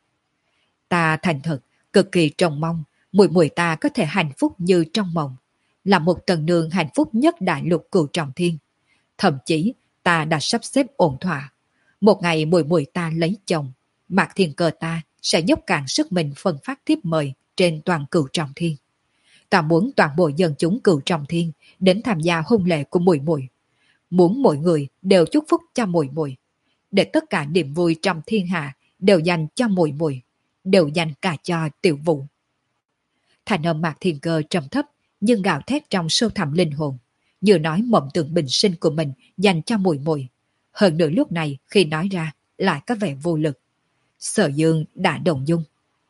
Ta thành thật, cực kỳ trông mong muội muội ta có thể hạnh phúc như trong mộng, là một tần nương hạnh phúc nhất đại lục Cửu Trọng Thiên. Thậm chí ta đã sắp xếp ổn thỏa. Một ngày muội muội ta lấy chồng, Mạc Thiên Cơ ta sẽ dốc cạn sức mình phân phát thiếp mời trên toàn Cửu Trọng Thiên. Ta muốn toàn bộ dân chúng Cửu Trọng Thiên đến tham gia hôn lễ của muội muội, muốn mọi người đều chúc phúc cho muội muội, để tất cả niềm vui trong thiên hạ đều dành cho muội muội, đều dành cả cho Tiểu Vũ. Thành âm Mạc Thiên Cơ trầm thấp nhưng gào thét trong sâu thẳm linh hồn, như nói mộng tưởng bình sinh của mình dành cho muội muội. Hơn nữa lúc này khi nói ra lại có vẻ vô lực. Sở Dương đã động dung.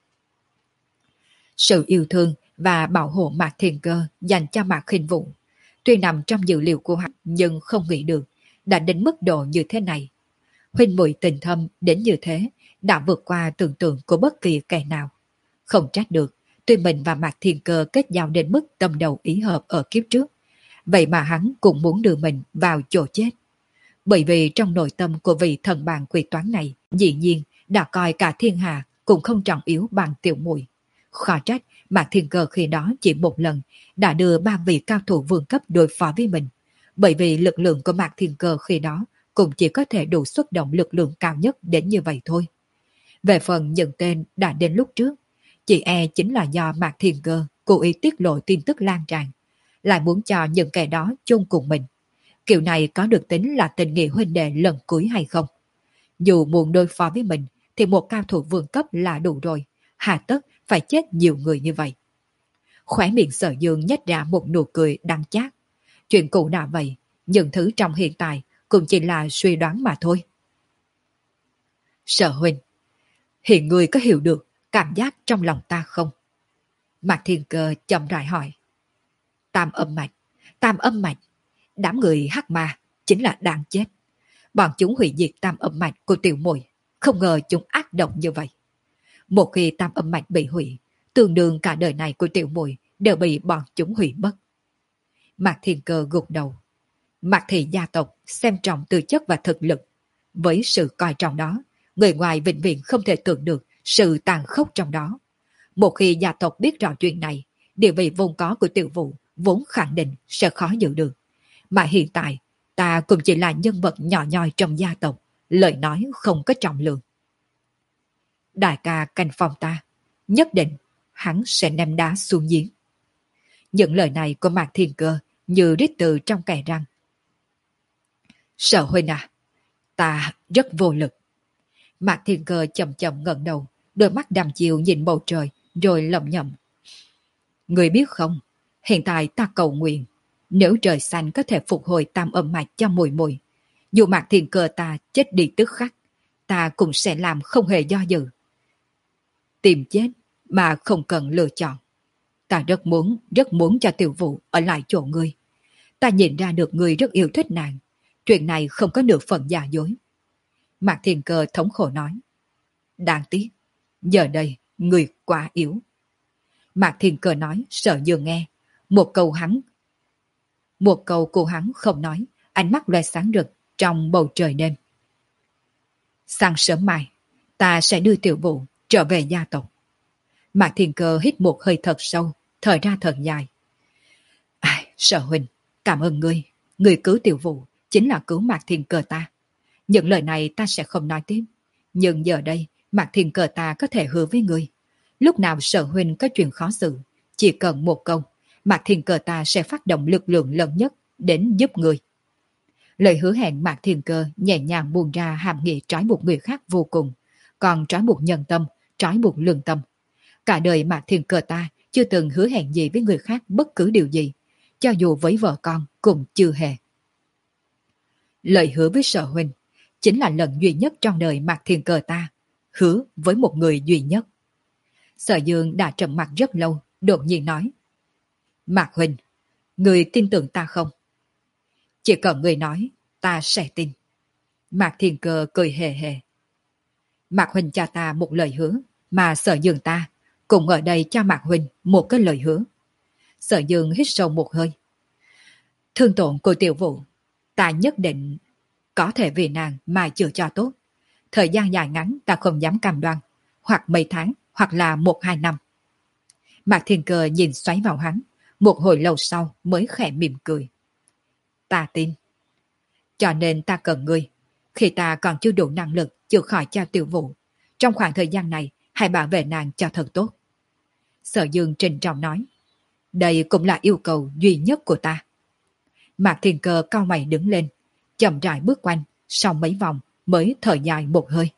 Sự yêu thương và bảo hộ Mạc Thiên Cơ dành cho Mạc Khinh Vũ tuy nằm trong dữ liệu của hắn, nhưng không nghĩ được đã đến mức độ như thế này. Huynh muội tình thâm đến như thế đã vượt qua tưởng tượng của bất kỳ kẻ nào. Không trách được, tuy mình và Mạc Thiên Cơ kết giao đến mức tâm đầu ý hợp ở kiếp trước, vậy mà hắn cũng muốn đưa mình vào chỗ chết. Bởi vì trong nội tâm của vị thần bàn quỷ toán này dĩ nhiên đã coi cả thiên hạ cũng không trọng yếu bằng Tiểu muội. Khó trách Mạc Thiên Cơ khi đó chỉ một lần đã đưa ba vị cao thủ vương cấp đối phó với mình, bởi vì lực lượng của Mạc Thiên Cơ khi đó cũng chỉ có thể đủ xuất động lực lượng cao nhất đến như vậy thôi. Về phần những tên đã đến lúc trước, chỉ e chính là do Mạc Thiên Cơ cố ý tiết lộ tin tức lan tràn, lại muốn cho những kẻ đó chung cùng mình. Kiểu này có được tính là tình nghĩa huynh đệ lần cuối hay không? Dù muốn đối phó với mình thì một cao thủ vương cấp là đủ rồi, hà tất phải chết nhiều người như vậy. Khóe miệng Sở Dương nhếch ra một nụ cười đắng chát. Chuyện cũ đã vậy, những thứ trong hiện tại cũng chỉ là suy đoán mà thôi. Sở huynh, hiện người có hiểu được cảm giác trong lòng ta không? Mạc Thiên Cơ chậm rãi hỏi. Tam âm mạch, tam âm mạch, đám người hắc ma chính là đáng chết. Bọn chúng hủy diệt tam âm mạch của tiểu muội, không ngờ chúng ác độc như vậy. Một khi tam âm mạch bị hủy, tương đương cả đời này của tiểu muội đều bị bọn chúng hủy mất. Mạc Thiên Cơ gục đầu. Mạc thị gia tộc xem trọng tư chất và thực lực. Với sự coi trọng đó, người ngoài vĩnh viễn không thể tưởng được sự tàn khốc trong đó. Một khi gia tộc biết rõ chuyện này, địa vị vốn có của tiểu vũ vốn khẳng định sẽ khó giữ được. Mà hiện tại, ta cũng chỉ là nhân vật nhỏ nhoi trong gia tộc, lời nói không có trọng lượng. Đại ca canh phòng ta, nhất định hắn sẽ ném đá xuống giếng. Những lời này của Mạc Thiên Cơ như rít từ trong kẽ răng. Sở huynh à, ta rất vô lực. Mạc Thiên Cơ chậm chậm ngẩng đầu, đôi mắt đăm chiều nhìn bầu trời, rồi lẩm nhẩm. Người biết không, hiện tại ta cầu nguyện, nếu trời xanh có thể phục hồi tam âm mạch cho mùi mùi, dù Mạc Thiên Cơ ta chết đi tức khắc, ta cũng sẽ làm không hề do dự. Tìm chết mà không cần lựa chọn. Ta rất muốn, rất muốn cho tiểu vũ ở lại chỗ ngươi. Ta nhìn ra được ngươi rất yêu thích nàng. Chuyện này không có nửa phần giả dối. Mạc Thiên Cơ thống khổ nói. Đáng tiếc, giờ đây ngươi quá yếu. Mạc Thiên Cơ nói sợ Dương nghe. Một câu hắn. Một câu cô hắn không nói, ánh mắt loe sáng rực trong bầu trời đêm. Sáng sớm mai, ta sẽ đưa tiểu vũ trở về gia tộc. Mạc Thiên Cơ hít một hơi thật sâu, thở ra thật dài. Ai, Sở huynh, cảm ơn ngươi. Ngươi cứu tiểu vũ chính là cứu Mạc Thiên Cơ ta. Những lời này ta sẽ không nói tiếp. Nhưng giờ đây, Mạc Thiên Cơ ta có thể hứa với ngươi. Lúc nào Sở huynh có chuyện khó xử, chỉ cần một câu, Mạc Thiên Cơ ta sẽ phát động lực lượng lớn nhất đến giúp ngươi. Lời hứa hẹn Mạc Thiên Cơ nhẹ nhàng buông ra hàm nghĩa trói buộc người khác vô cùng, còn trói buộc nhân tâm, trói buộc lương tâm. Cả đời Mạc Thiên Cơ ta chưa từng hứa hẹn gì với người khác bất cứ điều gì, cho dù với vợ con cũng chưa hề. Lời hứa với Sở huynh chính là lần duy nhất trong đời Mạc Thiên Cơ ta, hứa với một người duy nhất. Sở Dương đã trầm mặt rất lâu, đột nhiên nói. Mạc huynh, người tin tưởng ta không? Chỉ cần người nói, ta sẽ tin. Mạc Thiên Cơ cười hề hề. Mạc huynh cho ta một lời hứa, mà Sở Dương ta cũng ở đây cho Mạc huynh một cái lời hứa. Sở Dương hít sâu một hơi. Thương tổn của tiểu vũ, ta nhất định có thể vì nàng mà chữa cho tốt. Thời gian dài ngắn ta không dám cam đoan, hoặc mấy tháng, hoặc là một hai năm. Mạc Thiên Cơ nhìn xoáy vào hắn, một hồi lâu sau mới khẽ mỉm cười. Ta tin. Cho nên ta cần ngươi. Khi ta còn chưa đủ năng lực chữa khỏi cho tiểu vũ, trong khoảng thời gian này hãy bảo vệ nàng cho thật tốt. Sở Dương trịnh trọng nói. Đây cũng là yêu cầu duy nhất của ta. Mạc Thiên Cơ cau mày đứng lên, chậm rãi bước quanh, sau mấy vòng mới thở dài một hơi.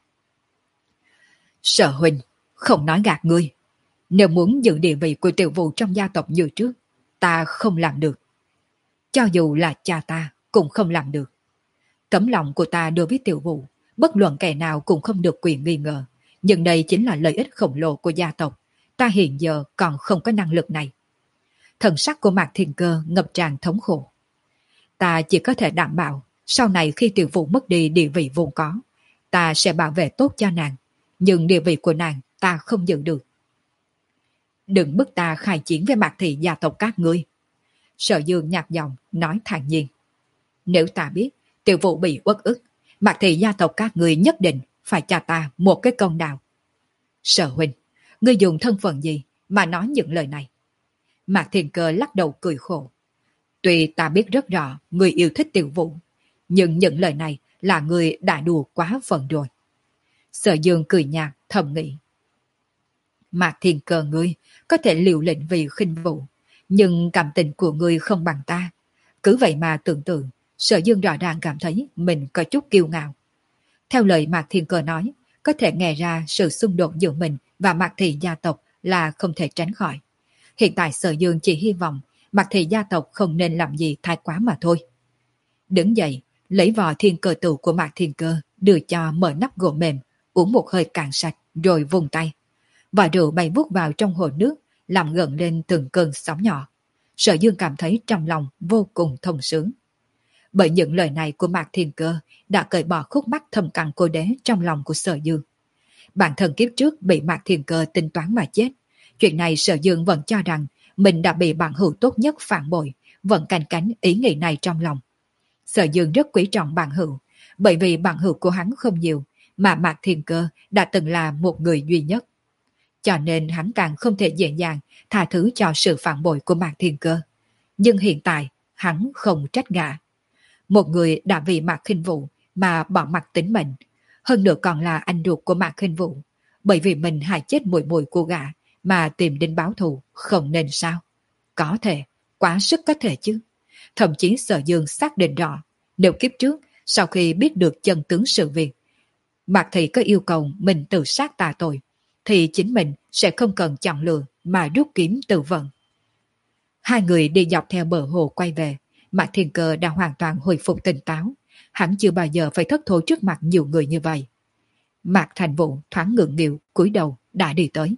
Sở huynh, không nói gạt ngươi. Nếu muốn giữ địa vị của tiểu vũ trong gia tộc như trước, ta không làm được. Cho dù là cha ta cũng không làm được. Tấm lòng của ta đối với tiểu vũ, bất luận kẻ nào cũng không được quyền nghi ngờ. Nhưng đây chính là lợi ích khổng lồ của gia tộc. Ta hiện giờ còn không có năng lực này. Thần sắc của Mạc Thiên Cơ ngập tràn thống khổ. Ta chỉ có thể đảm bảo, sau này khi tiểu vũ mất đi địa vị vốn có, ta sẽ bảo vệ tốt cho nàng. Nhưng địa vị của nàng ta không giữ được. Đừng bức ta khai chiến với Mạc thị gia tộc các ngươi. Sở Dương nhạt giọng nói thản nhiên. Nếu ta biết tiểu vũ bị uất ức, Mạc thị gia tộc các ngươi nhất định phải cho ta một cái công đạo. Sở huynh, ngươi dùng thân phận gì mà nói những lời này? Mạc Thiên Cơ lắc đầu cười khổ. Tuy ta biết rất rõ ngươi yêu thích tiểu vũ, nhưng những lời này là ngươi đã đùa quá phần rồi. Sở Dương cười nhạt thầm nghĩ. Mạc Thiên Cơ ngươi có thể liều lĩnh vì khinh vũ, nhưng cảm tình của ngươi không bằng ta. Cứ vậy mà tưởng tượng, Sở Dương rõ ràng cảm thấy mình có chút kiêu ngạo. Theo lời Mạc Thiên Cơ nói, có thể nghe ra sự xung đột giữa mình và Mạc thị gia tộc là không thể tránh khỏi. Hiện tại Sở Dương chỉ hy vọng Mạc thị gia tộc không nên làm gì thái quá mà thôi. Đứng dậy, lấy vò thiên cơ tụ của Mạc Thiên Cơ, đưa cho mở nắp gỗ mềm, uống một hơi cạn sạch rồi vùng tay. Vỏ rượu bay vút vào trong hồ nước, làm gần lên từng cơn sóng nhỏ. Sở Dương cảm thấy trong lòng vô cùng thông sướng. Bởi những lời này của Mạc Thiên Cơ đã cởi bỏ khúc mắc thầm cằn cô đế trong lòng của Sở Dương. Bản thân kiếp trước bị Mạc Thiên Cơ tính toán mà chết. Chuyện này Sở Dương vẫn cho rằng mình đã bị bạn hữu tốt nhất phản bội, vẫn canh cánh ý nghĩ này trong lòng. Sở Dương rất quý trọng bạn hữu, bởi vì bạn hữu của hắn không nhiều, mà Mạc Thiên Cơ đã từng là một người duy nhất. Cho nên hắn càng không thể dễ dàng tha thứ cho sự phản bội của Mạc Thiên Cơ. Nhưng hiện tại, hắn không trách gã. Một người đã vì Mạc Khinh Vũ mà bỏ mặt tính mệnh, hơn nữa còn là anh ruột của Mạc Khinh Vũ, bởi vì mình hại chết muội muội của gã mà tìm đến báo thù, không nên sao? Có thể, quá sức có thể chứ. Thậm chí Sở Dương xác định rõ, nếu kiếp trước, sau khi biết được chân tướng sự việc, Mạc Thị có yêu cầu mình tự sát tạ tội, thì chính mình sẽ không cần chọn lựa mà rút kiếm tự vận. Hai người đi dọc theo bờ hồ quay về, Mạc Thiên Cơ đã hoàn toàn hồi phục tỉnh táo. Hắn chưa bao giờ phải thất thố trước mặt nhiều người như vậy. Mạc Thành Vũ thoáng ngượng nghịu, cúi đầu đã đi tới.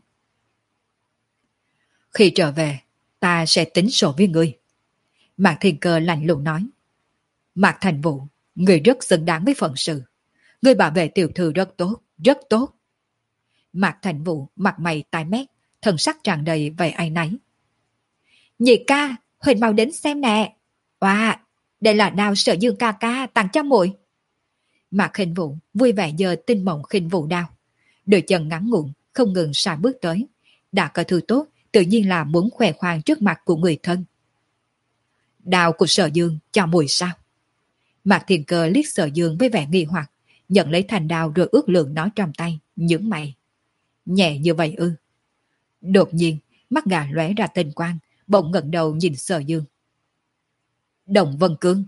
Khi trở về, ta sẽ tính sổ với ngươi. Mạc Thiên Cơ lạnh lùng nói. Mạc Thành Vũ, ngươi rất xứng đáng với phận sự. Ngươi bảo vệ tiểu thư rất tốt, rất tốt. Mạc Thành Vũ mặt mày tái mét, thần sắc tràn đầy vẻ áy náy. Nhị ca, Huỳnh mau đến xem nè. Wow, đây là đao Sở Dương ca ca tặng cho muội. Mạc Khinh Vũ vui vẻ giơ tinh mộng khinh vũ đao. Đôi chân ngắn ngủn, không ngừng sải bước tới. Đã có thứ tốt, tự nhiên là muốn khoe khoang trước mặt của người thân. Đao của Sở Dương cho muội sao? Mạc Thiên Cơ liếc Sở Dương với vẻ nghi hoặc, nhận lấy thành đao rồi ước lượng nó trong tay, nhướng mày. Nhẹ như vậy ư? Đột nhiên, mắt gã lóe ra tinh quang, bỗng ngẩng đầu nhìn Sở Dương. Đồng Vân Cương.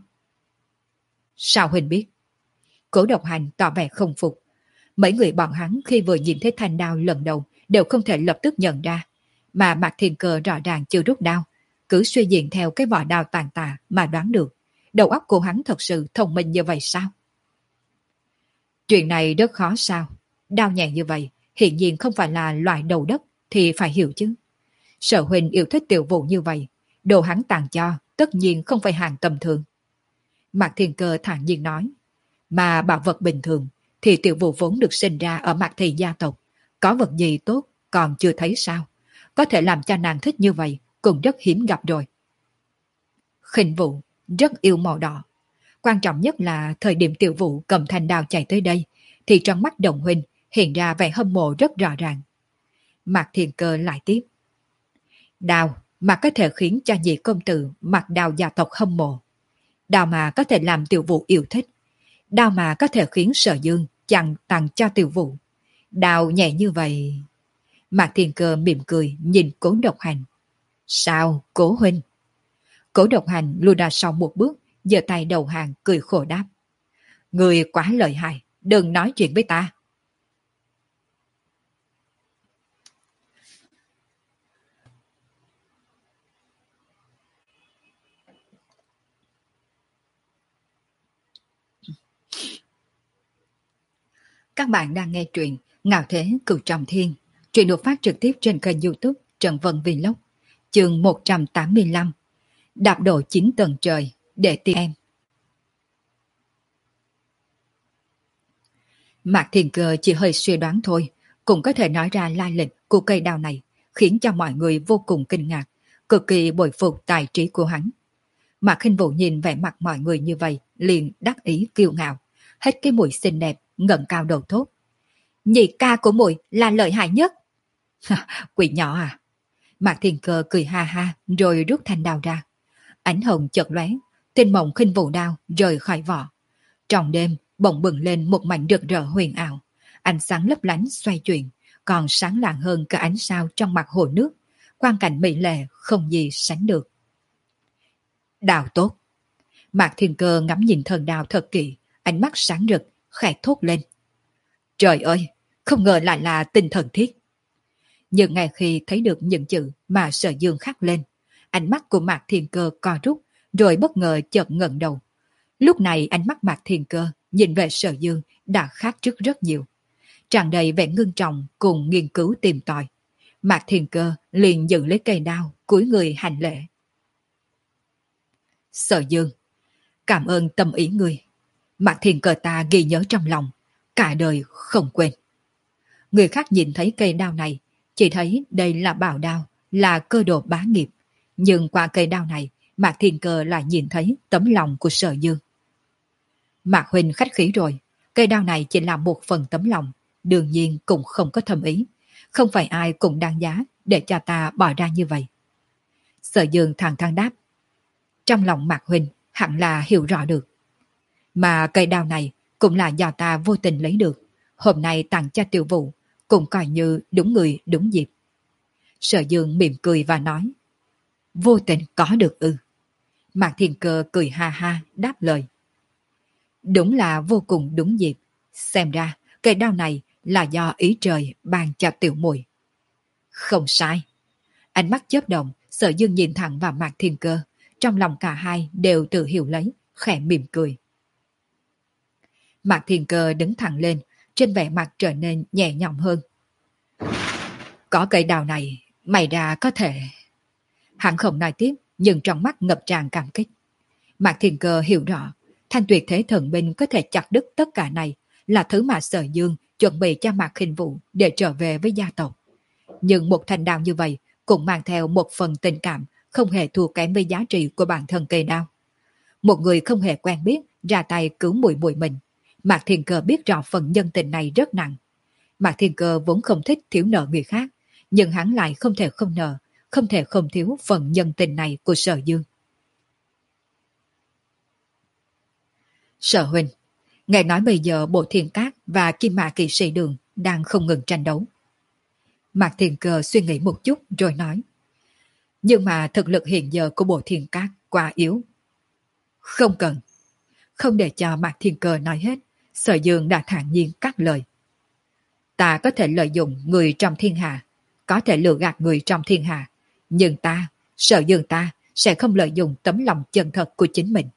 Sao huynh biết? Cố Độc Hành tỏ vẻ không phục. Mấy người bọn hắn khi vừa nhìn thấy thanh đao lần đầu đều không thể lập tức nhận ra, mà Mạc Thiên Cơ rõ ràng chưa rút đao, cứ suy diễn theo cái vỏ đao tàn tạ mà đoán được. Đầu óc của hắn thật sự thông minh như vậy sao? Chuyện này rất khó sao? Đao nhẹ như vậy, hiển nhiên không phải là loại đầu đất thì phải hiểu chứ. Sở huynh yêu thích Tiểu Vũ như vậy, đồ hắn tặng cho tất nhiên không phải hàng tầm thường. Mạc Thiên Cơ thản nhiên nói, mà bảo vật bình thường thì Tiểu Vũ vốn được sinh ra ở Mạc Thị gia tộc, có vật gì tốt còn chưa thấy sao? Có thể làm cho nàng thích như vậy cũng rất hiếm gặp rồi. Khinh Vũ rất yêu màu đỏ. Quan trọng nhất là thời điểm Tiểu Vũ cầm thanh đao chạy tới đây, thì trong mắt Đồng huynh hiện ra vẻ hâm mộ rất rõ ràng. Mạc Thiên Cơ lại tiếp. Đao mà có thể khiến cho nhị công tử mặc đao gia tộc hâm mộ. Đao mà có thể làm Tiểu Vũ yêu thích. Đao mà có thể khiến Sở Dương chẳng tặng cho Tiểu Vũ. Đao nhẹ như vậy. Mạc Thiên Cơ mỉm cười nhìn Cố Độc Hành. Sao, Cố huynh? Cố Độc Hành lùi ra sau một bước, giơ tay đầu hàng cười khổ đáp. Người quá lợi hại, đừng nói chuyện với ta. Các bạn đang nghe truyện Ngạo Thế Cửu Trọng Thiên. Truyện được phát trực tiếp trên kênh YouTube Trần Vân Vlog. Chương một trăm tám mươi lăm. Đạp độ chín tầng trời để tìm em. Mạc Thiên Cơ chỉ hơi suy đoán thôi, cũng có thể nói ra lai lịch của cây đao này, khiến cho mọi người vô cùng kinh ngạc, cực kỳ bội phục tài trí của hắn. Mạc Khinh Vũ nhìn vẻ mặt mọi người như vậy, liền đắc ý kiêu ngạo, hết cái mũi xinh đẹp, ngẩng cao đầu thốt. Nhị ca của muội là lợi hại nhất. Quỷ nhỏ à? Mạc Thiên Cơ cười ha ha, rồi rút thanh đao ra. Ánh hồng chợt lóe, tinh mộng khinh vũ đao rời khỏi vỏ. Trong đêm, bỗng bừng lên một mảnh rực rỡ huyền ảo, ánh sáng lấp lánh xoay chuyển, còn sáng lạng hơn cả ánh sao trong mặt hồ nước, quang cảnh mỹ lệ không gì sánh được. Đào tốt. Mạc Thiên Cơ ngắm nhìn thần đào thật kỹ, ánh mắt sáng rực, khẽ thốt lên. Trời ơi, không ngờ lại là tinh thần thiết. Nhưng ngay khi thấy được những chữ mà Sở Dương khắc lên, ánh mắt của Mạc Thiên Cơ co rút, rồi bất ngờ chợt ngẩng đầu. Lúc này ánh mắt Mạc Thiên Cơ nhìn về Sở Dương đã khác trước rất nhiều, tràn đầy vẻ ngưng trọng cùng nghiên cứu tìm tòi. Mạc Thiên Cơ liền dựng lấy cây đao, cúi người hành lễ. Sở Dương, cảm ơn tâm ý ngươi. Mạc Thiên Cơ ta ghi nhớ trong lòng, cả đời không quên. Người khác nhìn thấy cây đao này, chỉ thấy đây là bảo đao, là cơ đồ bá nghiệp. Nhưng qua cây đao này, Mạc Thiên Cơ lại nhìn thấy tấm lòng của Sở Dương. Mạc huynh khách khí rồi, cây đao này chỉ là một phần tấm lòng, đương nhiên cũng không có thâm ý. Không phải ai cũng đáng giá để cho ta bỏ ra như vậy. Sở Dương thẳng thắn đáp. Trong lòng Mạc huynh hẳn là hiểu rõ được. Mà cây đao này cũng là do ta vô tình lấy được. Hôm nay tặng cho Tiểu Vũ, cũng coi như đúng người đúng dịp. Sở Dương mỉm cười và nói. Vô tình có được ư? Mạc Thiên Cơ cười ha ha đáp lời. Đúng là vô cùng đúng dịp. Xem ra cây đao này là do ý trời ban cho tiểu muội. Không sai. Ánh mắt chớp động, Sở Dương nhìn thẳng vào Mạc Thiên Cơ. Trong lòng cả hai đều tự hiểu lấy, khẽ mỉm cười. Mạc Thiên Cơ đứng thẳng lên, trên vẻ mặt trở nên nhẹ nhõm hơn. Có cây đào này, mày ra có thể... Hắn không nói tiếp, nhưng trong mắt ngập tràn cảm kích. Mạc Thiên Cơ hiểu rõ, thanh tuyệt thế thần binh có thể chặt đứt tất cả này là thứ mà Sở Dương chuẩn bị cho Mạc Khinh Vũ để trở về với gia tộc. Nhưng một thanh đao như vậy cũng mang theo một phần tình cảm không hề thua kém với giá trị của bản thân cây đao. Một người không hề quen biết ra tay cứu muội muội mình. Mạc Thiên Cơ biết rõ phần nhân tình này rất nặng. Mạc Thiên Cơ vốn không thích thiếu nợ người khác, nhưng hắn lại không thể không nợ, không thể không thiếu phần nhân tình này của Sở Dương. Sở huynh, nghe nói bây giờ Bộ Thiên Cát và Kim Mã Kỵ Sĩ Đường đang không ngừng tranh đấu. Mạc Thiên Cơ suy nghĩ một chút rồi nói. Nhưng mà thực lực hiện giờ của Bộ Thiên Cát quá yếu. Không cần. Không để cho Mạc Thiên Cơ nói hết, Sở Dương đã thản nhiên cắt lời. Ta có thể lợi dụng người trong thiên hạ, có thể lừa gạt người trong thiên hạ, nhưng ta, Sở Dương ta, sẽ không lợi dụng tấm lòng chân thật của chính mình.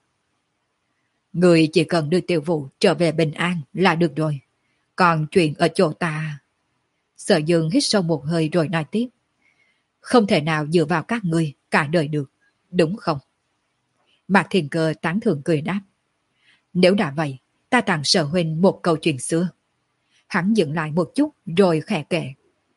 Người chỉ cần đưa Tiểu Vũ trở về bình an là được rồi. Còn chuyện ở chỗ ta... Sở Dương hít sâu một hơi rồi nói tiếp. Không thể nào dựa vào các ngươi cả đời được, đúng không? Mạc Thiên Cơ tán thưởng cười đáp. Nếu đã vậy, ta tặng Sở huynh một câu chuyện xưa. Hắn dừng lại một chút rồi khẽ kể.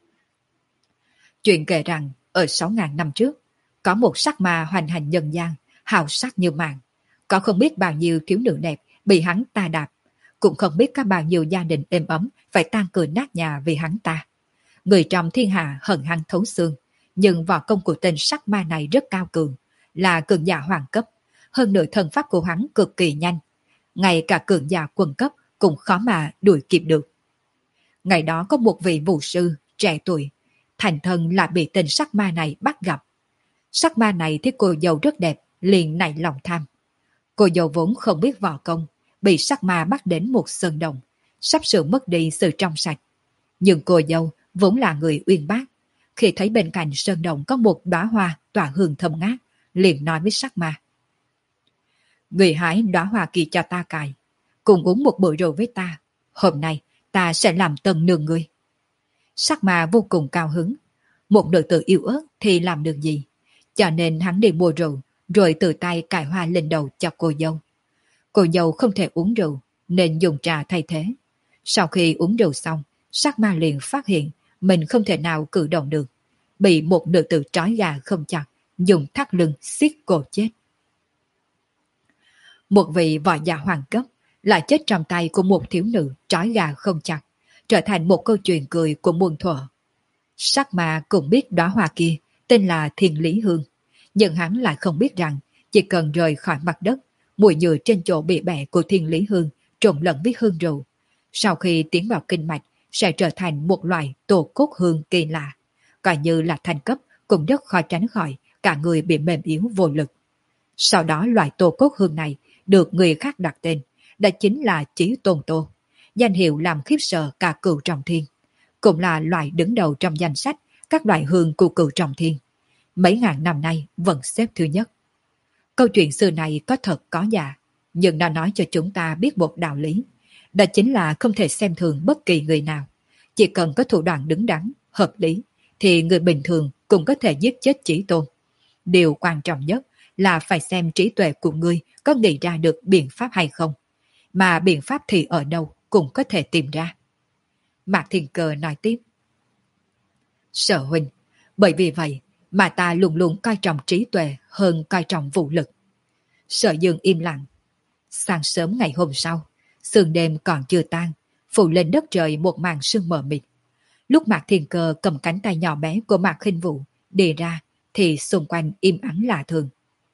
Chuyện kể rằng, ở sáu ngàn năm trước, có một sắc ma hoành hành nhân gian, hào sắc như màng. Có không biết bao nhiêu thiếu nữ đẹp bị hắn ta đạp, cũng không biết có bao nhiêu gia đình êm ấm phải tan cửa nát nhà vì hắn ta. Người trong thiên hạ hận hắn thấu xương, nhưng võ công của tên sắc ma này rất cao cường, là cường giả hoàng cấp, hơn nữa thần pháp của hắn cực kỳ nhanh, ngay cả cường giả quân cấp cũng khó mà đuổi kịp được. Ngày đó có một vị vũ sư trẻ tuổi, thành thân lại bị tên sắc ma này bắt gặp. Sắc ma này thấy cô dâu rất đẹp, liền nảy lòng tham. Cô dâu vốn không biết võ công, bị sắc ma bắt đến một sơn đồng, sắp sửa mất đi sự trong sạch. Nhưng cô dâu vốn là người uyên bác, khi thấy bên cạnh sơn đồng có một đóa hoa tỏa hương thơm ngát, liền nói với sắc ma. Người hái đóa hoa kia cho ta cài, cùng uống một bữa rượu với ta, hôm nay ta sẽ làm tân nương ngươi. Sắc ma vô cùng cao hứng, một nữ tử yêu ớt thì làm được gì, cho nên hắn đi mua rượu, rồi tự tay cài hoa lên đầu cho cô dâu. Cô dâu không thể uống rượu, nên dùng trà thay thế. Sau khi uống rượu xong, sắc ma liền phát hiện mình không thể nào cử động được, bị một nữ tử trói gà không chặt, dùng thắt lưng xiết cổ chết. Một vị võ giả hoàng cấp lại chết trong tay của một thiếu nữ trói gà không chặt, trở thành một câu chuyện cười của muôn thuở. Sắc ma cũng biết đóa hoa kia tên là Thiên Lý Hương, nhưng hắn lại không biết rằng chỉ cần rời khỏi mặt đất, mùi nhựa trên chỗ bị bẻ của Thiên Lý Hương trộn lẫn với hương rượu, sau khi tiến vào kinh mạch sẽ trở thành một loại tổ cốt hương kỳ lạ, coi như là thành cấp cũng rất khó tránh khỏi cả người bị mềm yếu vô lực. Sau đó loại tổ cốt hương này được người khác đặt tên, đó chính là Chí Tôn Tô, danh hiệu làm khiếp sợ cả cửu trọng thiên, cũng là loại đứng đầu trong danh sách các loại hương của cửu trọng thiên. Mấy ngàn năm nay vẫn xếp thứ nhất. Câu chuyện xưa này có thật có giả, nhưng nó nói cho chúng ta biết một đạo lý. Đó chính là không thể xem thường bất kỳ người nào. Chỉ cần có thủ đoạn đứng đắn, hợp lý, thì người bình thường cũng có thể giết chết Chí Tôn. Điều quan trọng nhất là phải xem trí tuệ của ngươi có nghĩ ra được biện pháp hay không. Mà biện pháp thì ở đâu cũng có thể tìm ra. Mạc Thiên Cơ nói tiếp. Sở huynh, bởi vì vậy mà ta luôn luôn coi trọng trí tuệ hơn coi trọng vũ lực. Sở Dương im lặng. Sáng sớm ngày hôm sau, sương đêm còn chưa tan, phủ lên đất trời một màn sương mờ mịt. Lúc Mạc Thiên Cơ cầm cánh tay nhỏ bé của Mạc Khinh Vũ đi ra, thì xung quanh im ắng lạ thường.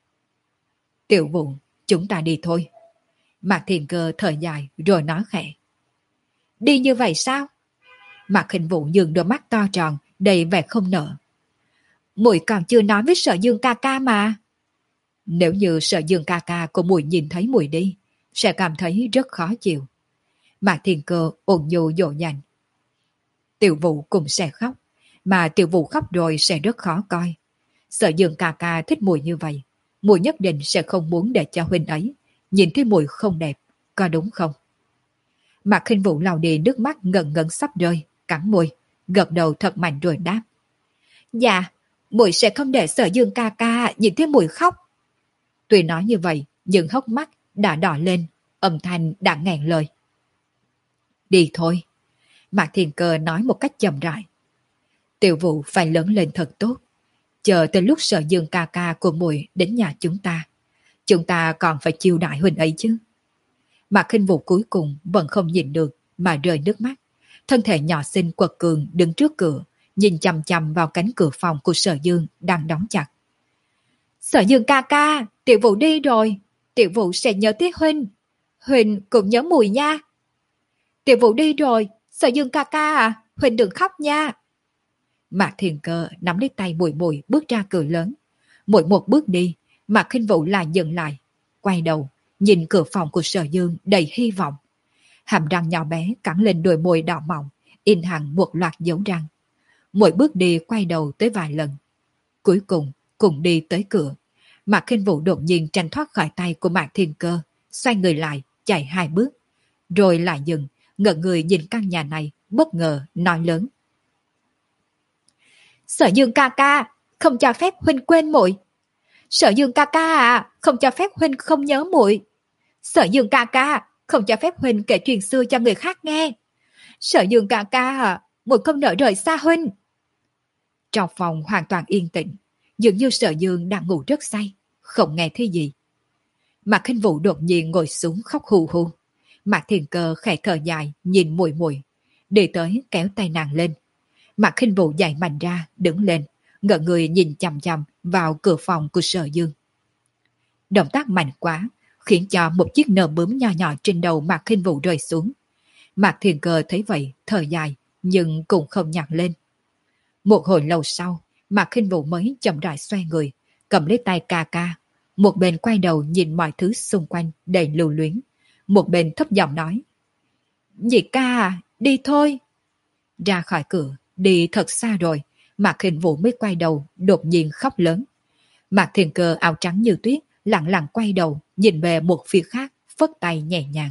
Tiểu Vũ, chúng ta đi thôi. Mạc Thiên Cơ thở dài rồi nói khẽ. Đi như vậy sao? Mạc Khinh Vũ nhường đôi mắt to tròn, đầy vẻ không nở. Muội còn chưa nói với Sở Dương ca ca mà. Nếu như Sở Dương ca ca của muội nhìn thấy muội đi, sẽ cảm thấy rất khó chịu. Mạc Thiên Cơ ôn nhu dỗ dành. Tiểu Vũ cũng sẽ khóc, mà Tiểu Vũ khóc rồi sẽ rất khó coi. Sở Dương ca ca thích muội như vậy, muội nhất định sẽ không muốn để cho huynh ấy nhìn thấy muội không đẹp, có đúng không? Mạc Khinh Vũ lau đi nước mắt ngần ngấn sắp rơi, cắn môi, gật đầu thật mạnh rồi đáp. Dạ, muội sẽ không để Sở Dương ca ca nhìn thấy muội khóc. Tuy nói như vậy, nhưng hốc mắt đã đỏ lên, âm thanh đã nghẹn lời. Đi thôi. Mạc Thiên Cơ nói một cách chậm rãi. Tiểu Vũ phải lớn lên thật tốt. Chờ tới lúc Sở Dương ca ca của muội đến nhà chúng ta, chúng ta còn phải chiêu đãi huynh ấy chứ. Mạc Khinh Vũ cuối cùng vẫn không nhìn được mà rơi nước mắt. Thân thể nhỏ xinh quật cường đứng trước cửa, nhìn chằm chằm vào cánh cửa phòng của Sở Dương đang đóng chặt. Sở Dương ca ca, Tiểu Vũ đi rồi. Tiểu Vũ sẽ nhớ tới huynh. Huynh cũng nhớ mùi nha. Tiểu Vũ đi rồi, Sở Dương ca ca à, huynh đừng khóc nha. Mạc Thiên Cơ nắm lấy tay Muội Muội bước ra cửa lớn. Mỗi một bước đi, Mạc Khinh Vũ lại dừng lại, quay đầu, nhìn cửa phòng của Sở Dương đầy hy vọng. Hàm răng nhỏ bé cắn lên đôi môi đỏ mọng, in hẳn một loạt dấu răng. Mỗi bước đi quay đầu tới vài lần. Cuối cùng, cùng đi tới cửa. Mạc Khinh Vũ đột nhiên tranh thoát khỏi tay của Mạc Thiên Cơ, xoay người lại, chạy hai bước. Rồi lại dừng, ngẩn người nhìn căn nhà này, bất ngờ, nói lớn. Sở Dương ca ca, không cho phép huynh quên muội. Sở Dương ca ca à, không cho phép huynh không nhớ muội. Sở Dương ca ca, không cho phép huynh kể chuyện xưa cho người khác nghe. Sở Dương ca ca à, muội không nỡ rời xa huynh. Trong phòng hoàn toàn yên tĩnh, dường như Sở Dương đang ngủ rất say, không nghe thấy gì. Mạc Khinh Vũ đột nhiên ngồi xuống khóc hù hù. Mạc Thiên Cơ khẽ thở dài nhìn Muội Muội, đi tới kéo tay nàng lên. Mạc Khinh Vũ dậy mạnh ra, đứng lên, ngẩng người nhìn chằm chằm vào cửa phòng của Sở Dương. Động tác mạnh quá, khiến cho một chiếc nơ bướm nhỏ nhỏ trên đầu Mạc Khinh Vũ rơi xuống. Mạc Thiên Cơ thấy vậy, thở dài, nhưng cũng không nhặt lên. Một hồi lâu sau, Mạc Khinh Vũ mới chậm rãi xoay người, cầm lấy tay ca ca, một bên quay đầu nhìn mọi thứ xung quanh đầy lưu luyến, một bên thấp giọng nói. Nhị ca à, đi thôi. Ra khỏi cửa, đi thật xa rồi, Mạc Khinh Vũ mới quay đầu, đột nhiên khóc lớn. Mạc Thiên Cơ áo trắng như tuyết, lặng lặng quay đầu, nhìn về một phía khác, phất tay nhẹ nhàng.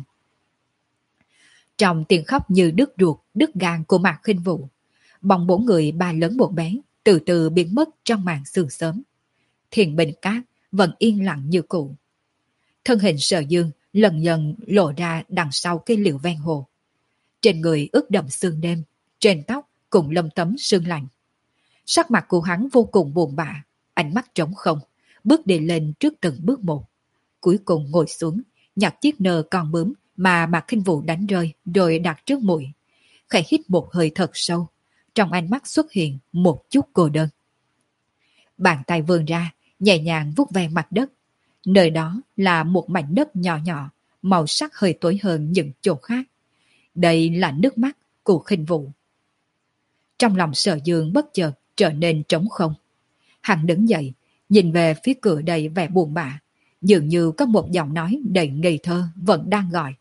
Trong tiếng khóc như đứt ruột, đứt gan của Mạc Khinh Vũ, bóng bốn người ba lớn một bé, từ từ biến mất trong màn sương sớm. Thiền Bình Cát vẫn yên lặng như cũ. Thân hình Sở Dương lần dần lộ ra đằng sau cây liễu ven hồ. Trên người ướt đẫm sương đêm, trên tóc cũng lấm tấm sương lạnh. Sắc mặt của hắn vô cùng buồn bã, ánh mắt trống không, bước đi lên trước từng bước một. Cuối cùng ngồi xuống, nhặt chiếc nơ con bướm mà Mạc Khinh Vũ đánh rơi rồi đặt trước mũi. Khẽ hít một hơi thật sâu, trong ánh mắt xuất hiện một chút cô đơn. Bàn tay vươn ra, nhẹ nhàng vuốt ve mặt đất. Nơi đó là một mảnh đất nhỏ nhỏ, màu sắc hơi tối hơn những chỗ khác. Đây là nước mắt của Khinh Vũ. Trong lòng Sở Dương bất chợt trở nên trống không. Hắn đứng dậy, nhìn về phía cửa đầy vẻ buồn bã, dường như có một giọng nói đầy ngây thơ vẫn đang gọi.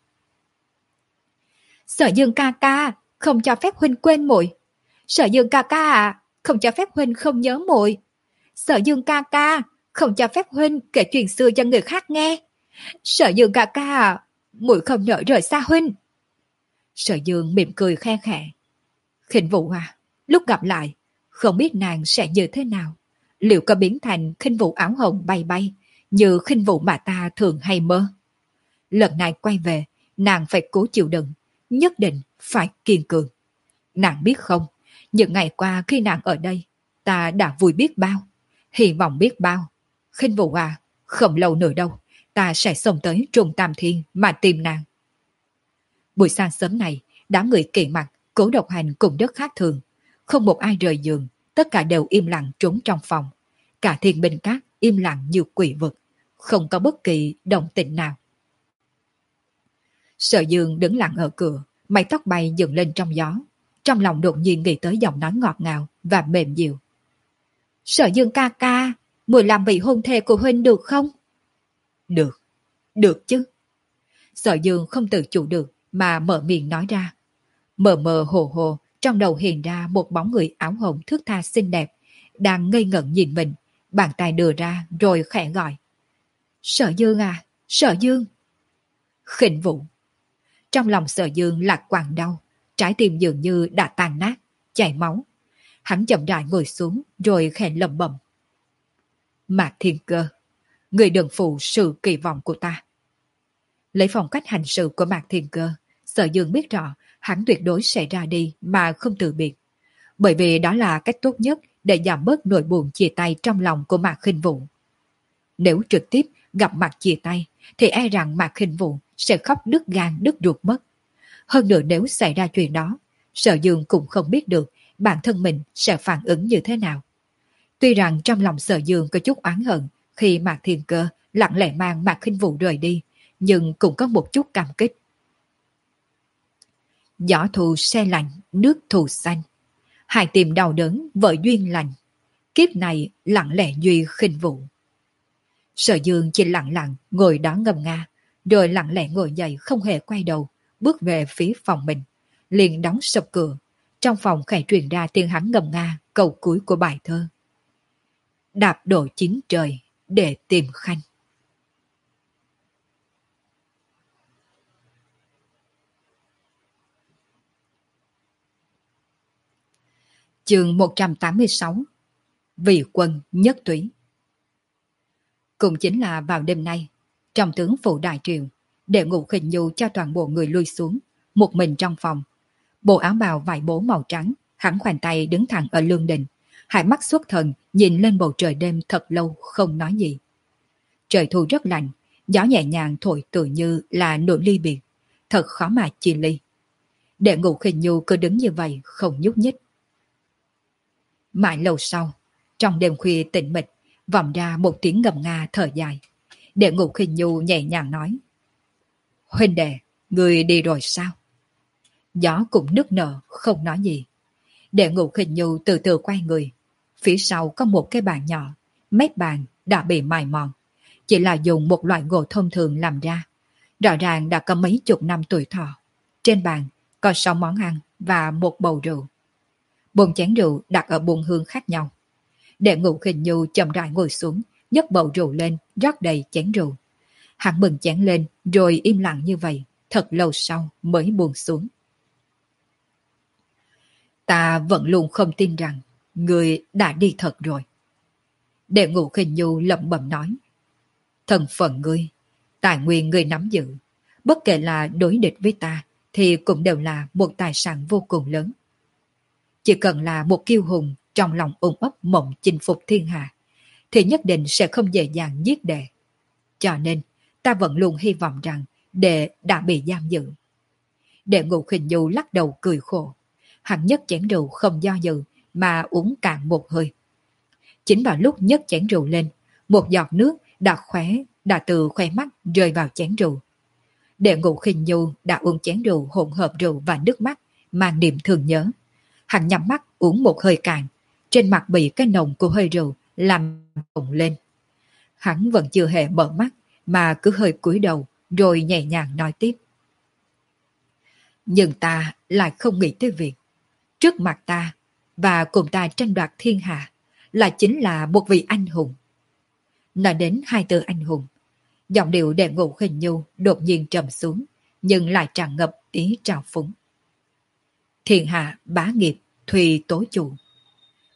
Sở Dương ca ca, không cho phép huynh quên muội. Sở Dương ca ca à, không cho phép huynh không nhớ muội. Sở Dương ca ca, không cho phép huynh kể chuyện xưa cho người khác nghe. Sở Dương ca ca à, muội không nỡ rời xa huynh. Sở Dương mỉm cười khe khẽ. Khinh Vũ à, lúc gặp lại, Không biết nàng sẽ như thế nào, liệu có biến thành khinh vụ áo hồng bay bay, như khinh vụ mà ta thường hay mơ. Lần này quay về, nàng phải cố chịu đựng, nhất định phải kiên cường. Nàng biết không, những ngày qua khi nàng ở đây, ta đã vui biết bao, hy vọng biết bao. Khinh vụ à, không lâu nữa đâu, ta sẽ xông tới Trung Tam Thiên mà tìm nàng. Buổi sáng sớm này, đám người kỵ mặt, Cố Độc Hành cùng rất khác thường. Không một ai rời giường, tất cả đều im lặng trốn trong phòng. Cả thiên binh các im lặng như quỷ vực, không có bất kỳ động tĩnh nào. Sở Dương đứng lặng ở cửa, mái tóc bay dựng lên trong gió. Trong lòng đột nhiên nghĩ tới giọng nói ngọt ngào và mềm dịu. Sở Dương ca ca, muội làm vị hôn thê của huynh được không? Được, được chứ. Sở Dương không tự chủ được mà mở miệng nói ra. Mờ mờ hồ hồ, trong đầu hiện ra một bóng người áo hồng thước tha xinh đẹp, đang ngây ngẩn nhìn mình, bàn tay đưa ra rồi khẽ gọi. Sở Dương à, Sở Dương. Khinh Vũ. Trong lòng Sở Dương là quặn đau, trái tim dường như đã tan nát, chảy máu. Hắn chậm rãi ngồi xuống rồi khẽ lẩm bẩm. Mạc Thiên Cơ, người đừng phụ sự kỳ vọng của ta. Lấy phong cách hành sự của Mạc Thiên Cơ, Sở Dương biết rõ hắn tuyệt đối sẽ ra đi mà không từ biệt. Bởi vì đó là cách tốt nhất để giảm bớt nỗi buồn chia tay trong lòng của Mạc Khinh Vũ. Nếu trực tiếp gặp mặt chia tay, thì e rằng Mạc Khinh Vũ sẽ khóc đứt gan đứt ruột mất. Hơn nữa nếu xảy ra chuyện đó, Sở Dương cũng không biết được bản thân mình sẽ phản ứng như thế nào. Tuy rằng trong lòng Sở Dương có chút oán hận khi Mạc Thiên Cơ lặng lẽ mang Mạc Khinh Vũ rời đi, nhưng cũng có một chút cảm kích. Gió thu se lạnh, nước thù xanh. Hai tìm đau đớn, vợ duyên lành. Kiếp này lặng lẽ duy Khinh Vũ. Sở Dương chỉ lặng lặng ngồi đó ngâm nga, rồi lặng lẽ ngồi dậy không hề quay đầu, bước về phía phòng mình, liền đóng sập cửa. Trong phòng khẽ truyền ra tiếng hắn ngâm nga câu cuối của bài thơ. Đạp đổ chín trời để tìm Khanh. Chương một trăm tám mươi sáu. Vị quân nhất túy. Cũng chính là vào đêm nay, trong tướng phủ đại triều, Đệ Ngũ Khinh Nhu cho toàn bộ người lui xuống, một mình trong phòng. Bộ áo bào vải bố màu trắng, hắn khoanh tay đứng thẳng ở lương đình, hai mắt xuất thần nhìn lên bầu trời đêm thật lâu không nói gì. Trời thu rất lạnh, gió nhẹ nhàng thổi tự như là nỗi ly biệt, thật khó mà chia ly. Đệ Ngũ Khinh Nhu cứ đứng như vậy không nhúc nhích. Mãi lâu sau, trong đêm khuya tĩnh mịch, vọng ra một tiếng ngầm nga thở dài. Đệ Ngũ Khinh Nhu nhẹ nhàng nói. Huynh đệ, người đi rồi sao? Gió cũng nức nở, không nói gì. Đệ Ngũ Khinh Nhu từ từ quay người. Phía sau có một cái bàn nhỏ, mép bàn đã bị mài mòn. Chỉ là dùng một loại gỗ thông thường làm ra. Rõ ràng đã có mấy chục năm tuổi thọ. Trên bàn có sáu món ăn và một bầu rượu. Bốn chén rượu đặt ở bốn hương khác nhau. Đệ Ngũ Khinh Nhu chậm rãi ngồi xuống, nhấc bầu rượu lên, rót đầy chén rượu. Hắn bừng chén lên, rồi im lặng như vậy, thật lâu sau mới buông xuống. Ta vẫn luôn không tin rằng người đã đi thật rồi. Đệ Ngũ Khinh Nhu lẩm bẩm nói. Thân phận ngươi, tài nguyên ngươi nắm giữ, bất kể là đối địch với ta, thì cũng đều là một tài sản vô cùng lớn. Chỉ cần là một kiêu hùng trong lòng ôm ấp mộng chinh phục thiên hạ, thì nhất định sẽ không dễ dàng giết đệ. Cho nên, ta vẫn luôn hy vọng rằng đệ đã bị giam giữ. Đệ Ngũ Khinh Nhu lắc đầu cười khổ. Hắn nhấc chén rượu không do dự mà uống cạn một hơi. Chính vào lúc nhấc chén rượu lên, một giọt nước đã khóe, đã từ khóe mắt rơi vào chén rượu. Đệ Ngũ Khinh Nhu đã uống chén rượu hỗn hợp rượu và nước mắt, mang niềm thương nhớ. Hắn nhắm mắt uống một hơi cạn, trên mặt bị cái nồng của hơi rượu làm bùng lên. Hắn vẫn chưa hề mở mắt, mà cứ hơi cúi đầu, rồi nhẹ nhàng nói tiếp. Nhưng ta lại không nghĩ tới việc, trước mặt ta, và cùng ta tranh đoạt thiên hạ, là chính là một vị anh hùng. Nói đến hai từ anh hùng, giọng điệu Đệ Ngũ Khinh Nhu đột nhiên trầm xuống, nhưng lại tràn ngập ý trào phúng. Thiên hạ bá nghiệp, thùy tố chủ.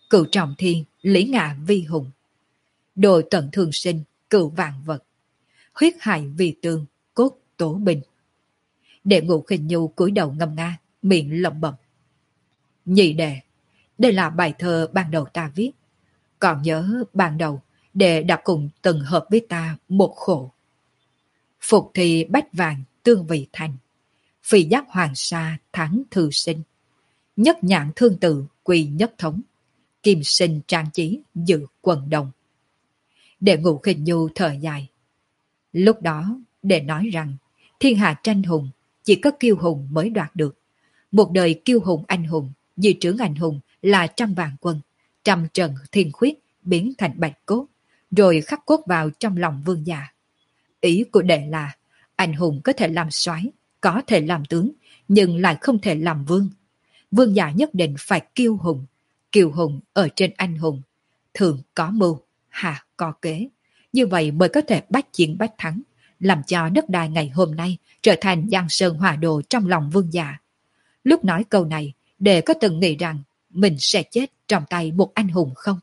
cựu trọng thiên, lý ngạ vi hùng. Đồ tận thương sinh, cựu vạn vật. Huyết hại vì tương, cốt tố binh. Đệ Ngũ Khinh Nhu cúi đầu ngâm nga, miệng lẩm bẩm. Nhị đệ, đây là bài thơ ban đầu ta viết. Còn nhớ ban đầu, đệ đã cùng từng hợp với ta một khổ. Phục thì bách vàng tương vị thành, phi giác hoàng sa thắng thư sinh. Nhất nhãn thương tự quỳ nhất thống, kim sinh trang trí dự quần đồng. Đệ Ngũ Khinh Nhu thở dài. Lúc đó, đệ nói rằng, thiên hạ tranh hùng, chỉ có kiêu hùng mới đoạt được. Một đời kiêu hùng anh hùng, di trưởng anh hùng là trăm vạn quân, trăm trận thiên khuyết biến thành bạch cốt, rồi khắc cốt vào trong lòng vương gia. Ý của đệ là, anh hùng có thể làm soái, có thể làm tướng, nhưng lại không thể làm vương. Vương gia nhất định phải kiêu hùng, kiêu hùng ở trên anh hùng, thường có mưu, hạ có kế. Như vậy mới có thể bách chiến bách thắng, làm cho đất đai ngày hôm nay trở thành giang sơn hòa đồ trong lòng vương gia. Lúc nói câu này, đệ có từng nghĩ rằng mình sẽ chết trong tay một anh hùng không?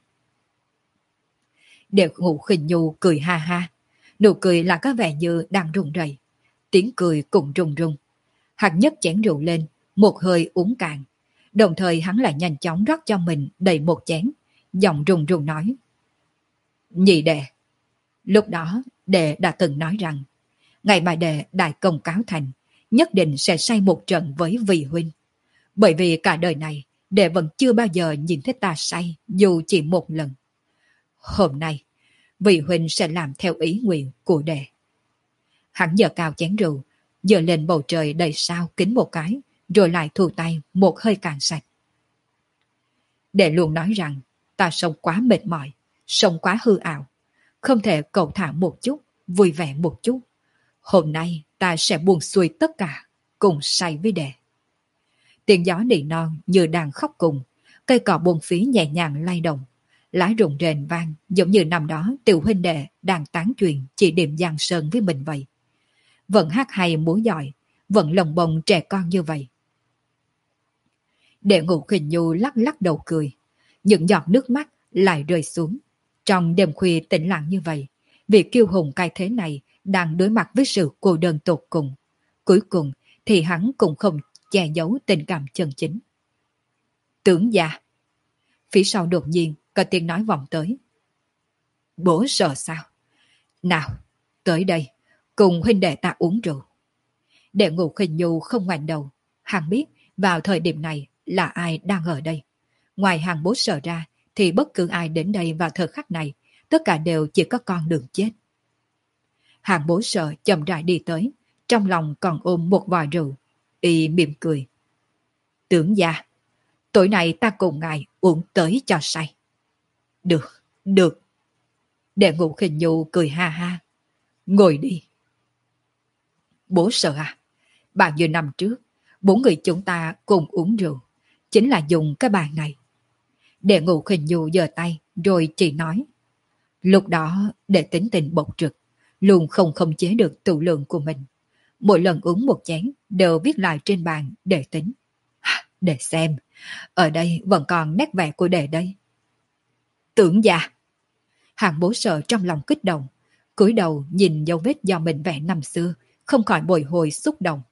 Đệ Ngũ Khinh Nhu cười ha ha, nụ cười là có vẻ như đang run rẩy, tiếng cười cũng run run. Hắn nhấc chén rượu lên, một hơi uống cạn, đồng thời hắn lại nhanh chóng rót cho mình đầy một chén, giọng run run nói. Nhị đệ, lúc đó đệ đã từng nói rằng, ngày mà đệ đại công cáo thành, nhất định sẽ say một trận với vị huynh. Bởi vì cả đời này, đệ vẫn chưa bao giờ nhìn thấy ta say dù chỉ một lần. Hôm nay, vị huynh sẽ làm theo ý nguyện của đệ. Hắn giơ cao chén rượu, giơ lên bầu trời đầy sao kính một cái, rồi lại thu tay một hơi cạn sạch. Đệ luôn nói rằng, ta sống quá mệt mỏi, sống quá hư ảo, không thể cầu thả một chút, vui vẻ một chút. Hôm nay ta sẽ buông xuôi tất cả, cùng say với đệ. Tiếng gió nỉ non như đang khóc cùng, cây cỏ buông phí nhẹ nhàng lay động, lá rụng rền vang giống như năm đó tiểu huynh đệ đang tán chuyện chỉ điểm giang sơn với mình vậy. Vẫn hát hay múa giỏi, vẫn lồng bồng trẻ con như vậy. Đệ Ngũ Khinh Nhu lắc lắc đầu cười, những giọt nước mắt lại rơi xuống. Trong đêm khuya tĩnh lặng như vậy, vị kiêu hùng cái thế này đang đối mặt với sự cô đơn tột cùng. Cuối cùng thì hắn cũng không che giấu tình cảm chân chính. Tưởng gia. Phía sau đột nhiên có tiếng nói vọng tới. Bố sợ sao? Nào, tới đây, cùng huynh đệ ta uống rượu. Đệ Ngũ Khinh Nhu không ngoảnh đầu, hắn biết vào thời điểm này là ai đang ở đây. Ngoài hàng bố sợ ra, thì bất cứ ai đến đây vào thời khắc này, tất cả đều chỉ có con đường chết. Hàng bố sợ chậm rãi đi tới, trong lòng còn ôm một vò rượu, y mỉm cười. Tưởng gia, tối nay ta cùng ngài uống tới cho say. Được, được. Đệ Ngũ Khinh Nhu cười ha ha. Ngồi đi. Bố sợ à? Bao nhiêu năm trước, bốn người chúng ta cùng uống rượu, chính là dùng cái bàn này. Đệ Ngũ Khinh Nhu giơ tay, rồi chỉ nói. Lúc đó, đệ tính tình bộc trực, luôn không khống chế được tự lượng của mình. Mỗi lần uống một chén, đều viết lại trên bàn để tính. Để xem, ở đây vẫn còn nét vẽ của đệ đây. Tưởng gia. Hàng bố sợ trong lòng kích động, cúi đầu nhìn dấu vết do mình vẽ năm xưa, không khỏi bồi hồi xúc động.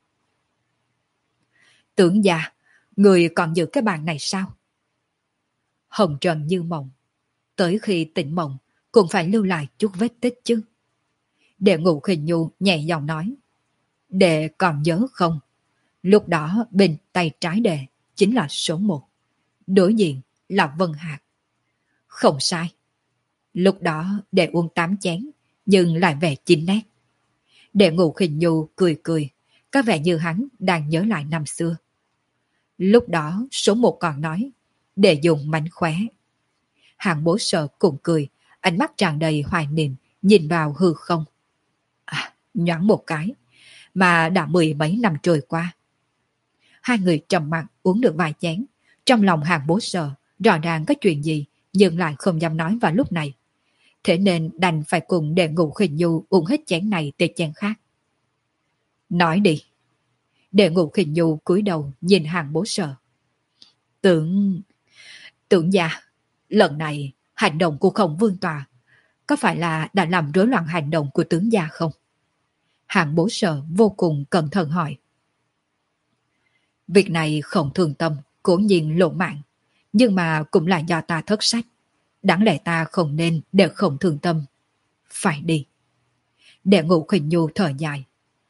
Tưởng gia, người còn giữ cái bàn này sao? Hồng trần như mộng, tới khi tỉnh mộng cũng phải lưu lại chút vết tích chứ. Đệ Ngũ Khinh Nhu nhẹ giọng nói. Đệ còn nhớ không? Lúc đó bên tay trái đệ chính là số một, đối diện là Vân Hạc. Không sai. Lúc đó đệ uống tám chén, nhưng lại vẻ chín nét. Đệ Ngũ Khinh Nhu cười cười, có vẻ như hắn đang nhớ lại năm xưa. Lúc đó số một còn nói, đệ dùng mánh khóe. Hàng bố sợ cũng cười, ánh mắt tràn đầy hoài niệm, nhìn vào hư không. À, nhoáng một cái, mà đã mười mấy năm trôi qua. Hai người trầm mặc uống được vài chén, trong lòng hàng bố sợ, rõ ràng có chuyện gì, nhưng lại không dám nói vào lúc này. Thế nên đành phải cùng Đệ Ngũ Khinh Nhu uống hết chén này tới chén khác. Nói đi. Đệ Ngũ Khinh Nhu cúi đầu nhìn hàng bố sợ. Tưởng... tưởng gia, Lần này, hành động của Khổng Vương Tòa có phải là đã làm rối loạn hành động của tướng gia không? Hạng Bố Sở vô cùng cẩn thận hỏi. Việc này không thương tâm, cố nhiên lộ mạng, nhưng mà cũng là do ta thất sách. Đáng lẽ ta không nên để không thương tâm. Phải đi. Đệ Ngũ Khuynh Nhu thở dài.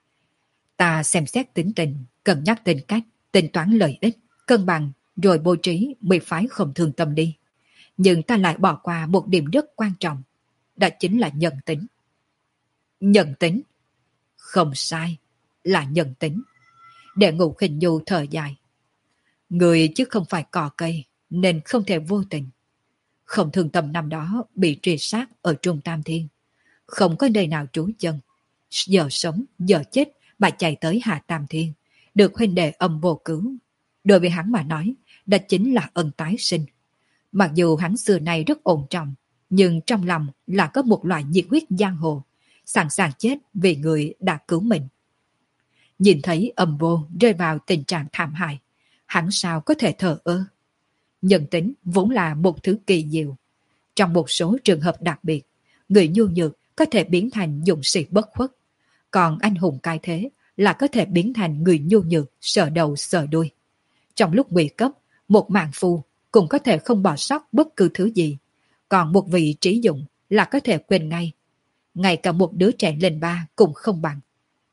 Ta xem xét tính tình, cân nhắc tính cách, tính toán lợi ích, cân bằng, rồi bố trí mới phái không thương tâm đi. Nhưng ta lại bỏ qua một điểm rất quan trọng. Đó chính là nhân tính. Nhân tính? Không sai, là nhân tính. Đệ Ngũ Khuynh Nhu thở dài. Người chứ không phải cỏ cây, nên không thể vô tình. Không thương tâm năm đó bị truy sát ở Trung Tam Thiên. Không có nơi nào trú chân. Giờ sống, giờ chết, bà chạy tới Hạ Tam Thiên. Được huynh đệ âm vô cứu. Đối với hắn mà nói, đó chính là ân tái sinh. Mặc dù hắn xưa nay rất ổn trọng, nhưng trong lòng là có một loại nhiệt huyết giang hồ, sẵn sàng chết vì người đã cứu mình. Nhìn thấy âm vô rơi vào tình trạng thảm hại, hắn sao có thể thờ ơ. Nhân tính vốn là một thứ kỳ diệu. Trong một số trường hợp đặc biệt, người nhu nhược có thể biến thành dũng sĩ bất khuất, còn anh hùng cái thế là có thể biến thành người nhu nhược sợ đầu sợ đuôi. Trong lúc nguy cấp, một mạng phu cũng có thể không bỏ sót bất cứ thứ gì, còn một vị trí dụng là có thể quên ngay. Ngay cả một đứa trẻ lên ba cũng không bằng.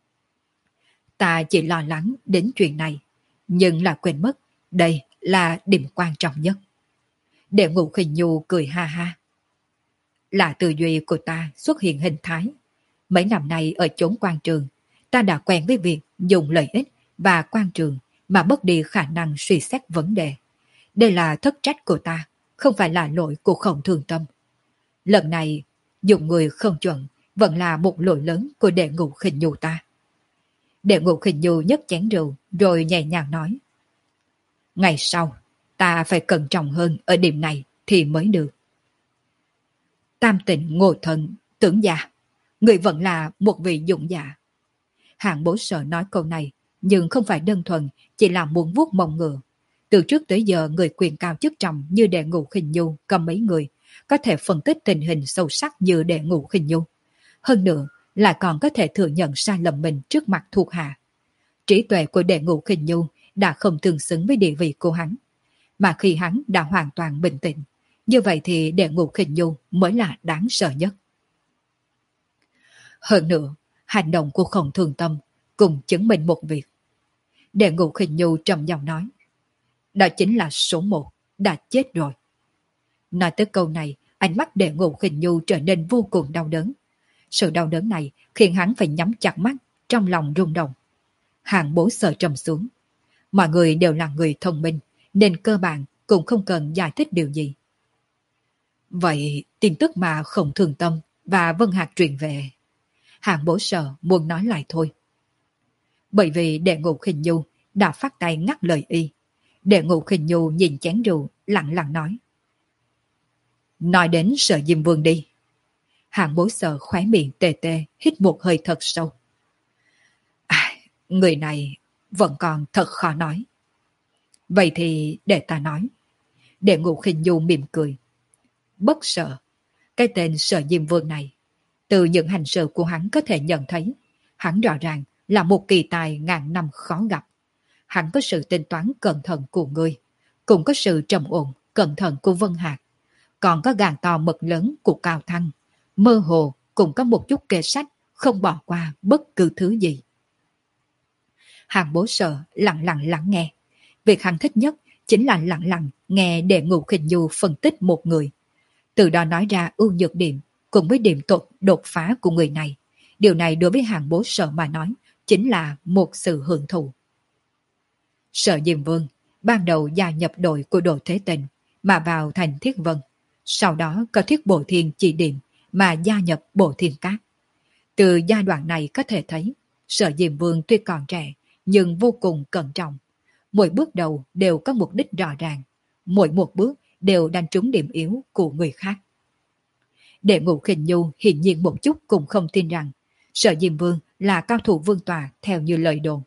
Ta chỉ lo lắng đến chuyện này, nhưng là quên mất, đây là điểm quan trọng nhất. Đệ Ngũ Khuynh Nhu cười ha ha. Là tư duy của ta xuất hiện hình thái. Mấy năm nay ở chốn quan trường, ta đã quen với việc dùng lợi ích và quan trường mà mất đi khả năng suy xét vấn đề. Đây là thất trách của ta, không phải là lỗi của Khổng Thường Tâm. Lần này, dùng người không chuẩn vẫn là một lỗi lớn của Đệ Ngũ Khuynh Nhu ta. Đệ Ngũ Khuynh Nhu nhấc chén rượu rồi nhẹ nhàng nói. Ngày sau, ta phải cẩn trọng hơn ở điểm này thì mới được. Tam Tịnh Ngô Thần, tưởng già, người vẫn là một vị dũng giả. Hạng Bố Sở nói câu này, nhưng không phải đơn thuần, chỉ là muốn vuốt mông ngựa. Từ trước tới giờ người quyền cao chức trọng như Đệ Ngũ Khuynh Nhu cầm mấy người, có thể phân tích tình hình sâu sắc như Đệ Ngũ Khuynh Nhu. Hơn nữa, lại còn có thể thừa nhận sai lầm mình trước mặt thuộc hạ. Trí tuệ của Đệ Ngũ Khuynh Nhu đã không tương xứng với địa vị của hắn. Mà khi hắn đã hoàn toàn bình tĩnh, như vậy thì Đệ Ngũ Khuynh Nhu mới là đáng sợ nhất. Hơn nữa, hành động của Khổng Thường Tâm cùng chứng minh một việc. Đệ Ngũ Khuynh Nhu trầm giọng nói. Đó chính là số một, đã chết rồi. Nói tới câu này, ánh mắt Đệ Ngũ Khuynh Nhu trở nên vô cùng đau đớn. Sự đau đớn này khiến hắn phải nhắm chặt mắt, trong lòng rung động. Hạng Bố Sở trầm xuống. Mọi người đều là người thông minh, nên cơ bản cũng không cần giải thích điều gì. Vậy tin tức mà Khổng Thường Tâm và Vân Hạc truyền về, Hạng Bố Sở muốn nói lại thôi. Bởi vì Đệ Ngũ Khuynh Nhu đã phát tay ngắt lời y. Đệ Ngũ Khuynh Nhu nhìn chén rượu, lặng lặng nói. Nói đến Sở Diêm Vương đi. Hạng Bố Sở khóe miệng tê tê, hít một hơi thật sâu. À, người này vẫn còn thật khó nói. Vậy thì để ta nói. Đệ Ngũ Khuynh Nhu mỉm cười. Bất sợ. Cái tên Sở Diêm Vương này, từ những hành sự của hắn có thể nhận thấy, hắn rõ ràng là một kỳ tài ngàn năm khó gặp. Hắn có sự tính toán cẩn thận của ngươi, cũng có sự trầm ổn, cẩn thận của Vân Hạc, còn có gan to mật lớn của Cao Thăng, mơ hồ cũng có một chút kê sách, không bỏ qua bất cứ thứ gì. Hạng Bố Sở lặng lặng lắng nghe. Việc hắn thích nhất chính là lặng lặng nghe Đệ Ngũ Khuynh Nhu phân tích một người. Từ đó nói ra ưu nhược điểm cùng với điểm tốt đột phá của người này. Điều này đối với Hạng Bố Sở mà nói chính là một sự hưởng thụ. Sở Diêm Vương ban đầu gia nhập đội của Đồ Thế Tình mà vào thành Thiết Vân. Sau đó có Thiết Bộ Thiên chỉ điểm mà gia nhập Bộ Thiên Cát. Từ giai đoạn này có thể thấy Sở Diêm Vương tuy còn trẻ nhưng vô cùng cẩn trọng. Mỗi bước đầu đều có mục đích rõ ràng. Mỗi một bước đều đánh trúng điểm yếu của người khác. Đệ Ngũ Khuynh Nhu hiển nhiên một chút cũng không tin rằng Sở Diêm Vương là cao thủ vương tòa theo như lời đồn.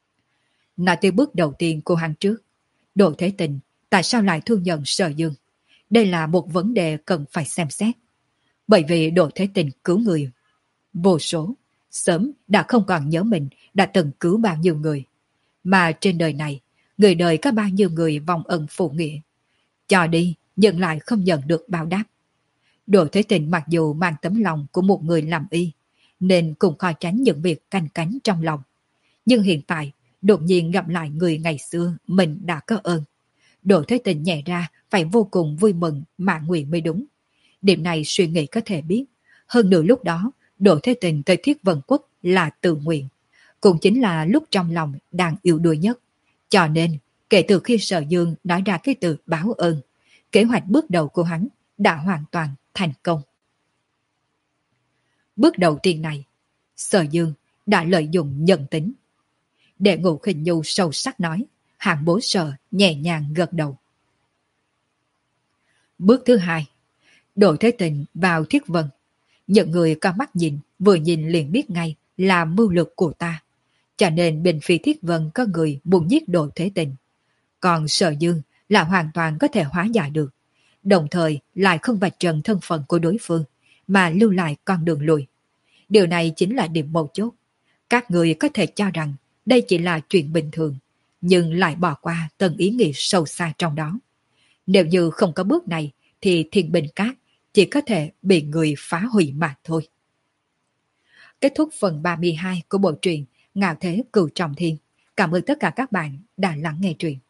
Nói tới bước đầu tiên của hắn trước, Đồ Thế Tình tại sao lại thương nhận Sở Dương? Đây là một vấn đề cần phải xem xét. Bởi vì Đỗ Thế Tình cứu người vô số, sớm đã không còn nhớ mình đã từng cứu bao nhiêu người. Mà trên đời này, người đời có bao nhiêu người vong ân phụ nghĩa. Cho đi, nhưng lại không nhận được báo đáp. Đỗ Thế Tình mặc dù mang tấm lòng của một người làm y, nên cũng khó tránh những việc canh cánh trong lòng. Nhưng hiện tại, đột nhiên gặp lại người ngày xưa mình đã có ơn. Đỗ Thế Tình nhẹ ra phải vô cùng vui mừng mãn nguyện mới đúng. Điểm này suy nghĩ có thể biết. Hơn nữa lúc đó, Đỗ Thế Tình tới Thiết Vân Quốc là tự nguyện. Cũng chính là lúc trong lòng đang yêu đuổi nhất. Cho nên, kể từ khi Sở Dương nói ra cái từ báo ơn, kế hoạch bước đầu của hắn đã hoàn toàn thành công. Bước đầu tiên này, Sở Dương đã lợi dụng nhân tính. Đệ Ngũ Khinh Nhu sâu sắc nói, Hạng Bố Sở nhẹ nhàng gật đầu. Bước thứ hai, Đỗ Thế Tình vào Thiết Vân. Những người có mắt nhìn, vừa nhìn liền biết ngay là mưu lược của ta. Cho nên bên phía Thiết Vân có người muốn giết Đỗ Thế Tình. Còn Sở Dương là hoàn toàn có thể hóa giải được. Đồng thời lại không vạch trần thân phận của đối phương, mà lưu lại con đường lùi. Điều này chính là điểm mấu chốt. Các người có thể cho rằng đây chỉ là chuyện bình thường, nhưng lại bỏ qua tầng ý nghĩa sâu xa trong đó. Nếu như không có bước này, thì Thiên Bình Cát chỉ có thể bị người phá hủy mà thôi. Kết thúc phần ba mươi hai của bộ truyện Ngạo Thế Cửu Trọng Thiên. Cảm ơn tất cả các bạn đã lắng nghe truyện.